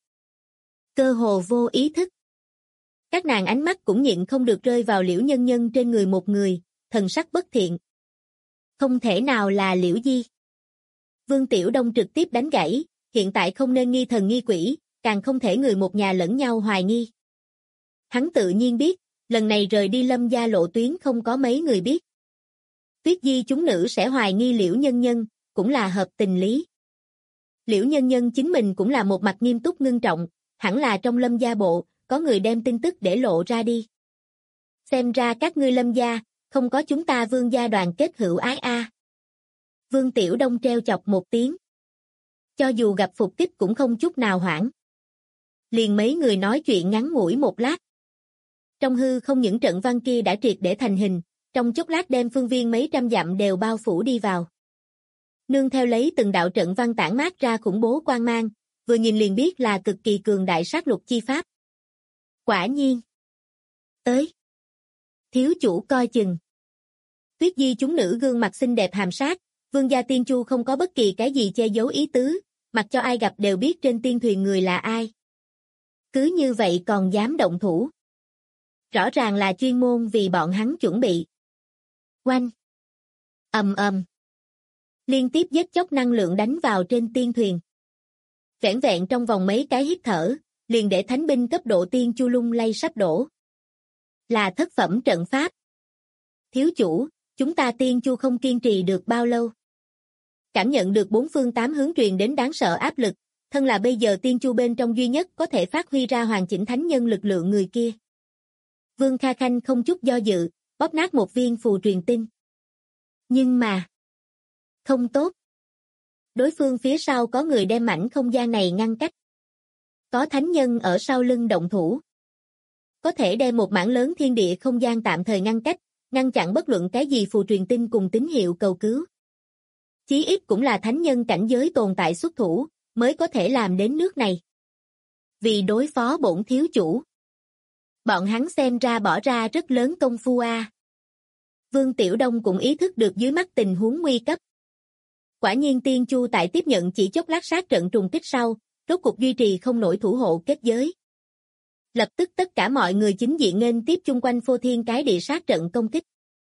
Cơ hồ vô ý thức. Các nàng ánh mắt cũng nhịn không được rơi vào Liễu Nhân Nhân trên người một người, thần sắc bất thiện. Không thể nào là Liễu Di. Vương Tiểu Đông trực tiếp đánh gãy, hiện tại không nên nghi thần nghi quỷ, càng không thể người một nhà lẫn nhau hoài nghi. Hắn tự nhiên biết, lần này rời đi Lâm gia lộ tuyến không có mấy người biết. Tuyết Di chúng nữ sẽ hoài nghi Liễu Nhân Nhân, cũng là hợp tình lý. Liễu Nhân Nhân chính mình cũng là một mặt nghiêm túc ngưng trọng, hẳn là trong Lâm gia bộ, có người đem tin tức để lộ ra đi. Xem ra các ngươi Lâm gia, không có chúng ta Vương gia đoàn kết hữu ái a. Vương Tiểu Đông treo chọc một tiếng. Cho dù gặp phục kích cũng không chút nào hoảng. Liền mấy người nói chuyện ngắn ngủi một lát. Trong hư không những trận văn kia đã triệt để thành hình, trong chốc lát đem phương viên mấy trăm dặm đều bao phủ đi vào. Nương theo lấy từng đạo trận văn tản mát ra khủng bố quang mang, vừa nhìn liền biết là cực kỳ cường đại sát lục chi pháp. Quả nhiên. Tới. Thiếu chủ coi chừng. Tuyết Di chúng nữ gương mặt xinh đẹp hàm sát, Vương gia Tiên Chu không có bất kỳ cái gì che giấu ý tứ, mặc cho ai gặp đều biết trên tiên thuyền người là ai. Cứ như vậy còn dám động thủ. Rõ ràng là chuyên môn vì bọn hắn chuẩn bị. Oanh. Ầm ầm. Liên tiếp giết chóc năng lượng đánh vào trên tiên thuyền. Vẻn vẹn trong vòng mấy cái hít thở, liền để thánh binh cấp độ Tiên Chu lung lay sắp đổ. Là thất phẩm trận pháp. Thiếu chủ, chúng ta Tiên Chu không kiên trì được bao lâu. Cảm nhận được bốn phương tám hướng truyền đến đáng sợ áp lực, thân là bây giờ Tiên Chu bên trong duy nhất có thể phát huy ra hoàn chỉnh thánh nhân lực lượng người kia. Vương Kha Khanh không chút do dự, bóp nát một viên phù truyền tinh. Nhưng mà, không tốt. Đối phương phía sau có người đem mảnh không gian này ngăn cách. Có thánh nhân ở sau lưng động thủ. Có thể đem một mảng lớn thiên địa không gian tạm thời ngăn cách, ngăn chặn bất luận cái gì phù truyền tinh cùng tín hiệu cầu cứu. Chí ít cũng là thánh nhân cảnh giới tồn tại xuất thủ, mới có thể làm đến nước này. Vì đối phó bổn thiếu chủ. Bọn hắn xem ra bỏ ra rất lớn công phu a. Vương Tiểu Đông cũng ý thức được dưới mắt tình huống nguy cấp. Quả nhiên Tiên Chu tại tiếp nhận chỉ chốc lát sát trận trùng kích sau, rốt cục duy trì không nổi thủ hộ kết giới. Lập tức tất cả mọi người chính diện nghênh tiếp chung quanh phô thiên cái địa sát trận công kích.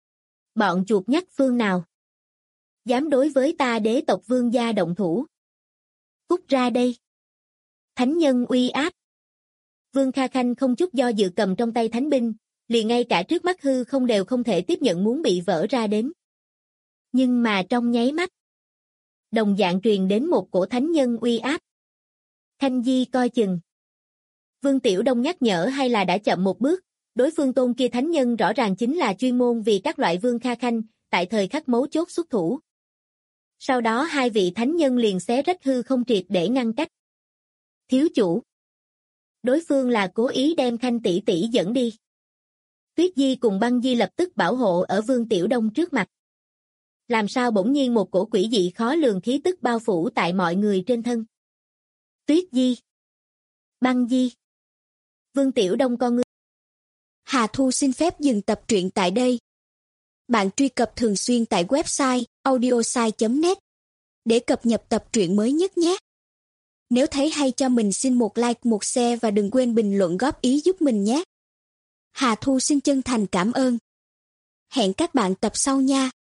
Bọn chuột nhắt phương nào? Dám đối với ta đế tộc Vương gia động thủ. Cút ra đây. Thánh nhân uy áp. Vương Kha Khanh không chút do dự cầm trong tay thánh binh, liền ngay cả trước mắt hư không đều không thể tiếp nhận muốn bị vỡ ra đến. Nhưng mà trong nháy mắt, đồng dạng truyền đến một cổ thánh nhân uy áp. Khanh Di coi chừng. Vương Tiểu Đông nhắc nhở hay là đã chậm một bước, đối phương tôn kia thánh nhân rõ ràng chính là chuyên môn vì các loại vương kha khanh, tại thời khắc mấu chốt xuất thủ. Sau đó hai vị thánh nhân liền xé rách hư không triệt để ngăn cách. Thiếu chủ. Đối phương là cố ý đem Khanh tỷ tỷ dẫn đi. Tuyết Di cùng Băng Di lập tức bảo hộ ở Vương Tiểu Đông trước mặt. Làm sao bỗng nhiên một cổ quỷ dị khó lường khí tức bao phủ tại mọi người trên thân. Tuyết Di. Băng Di. Vương Tiểu Đông con ngươi. Hà Thu xin phép dừng tập truyện tại đây. Bạn truy cập thường xuyên tại website audiosai.net để cập nhật tập truyện mới nhất nhé. Nếu thấy hay cho mình xin một like, một share và đừng quên bình luận góp ý giúp mình nhé. Hà Thu xin chân thành cảm ơn. Hẹn các bạn tập sau nha.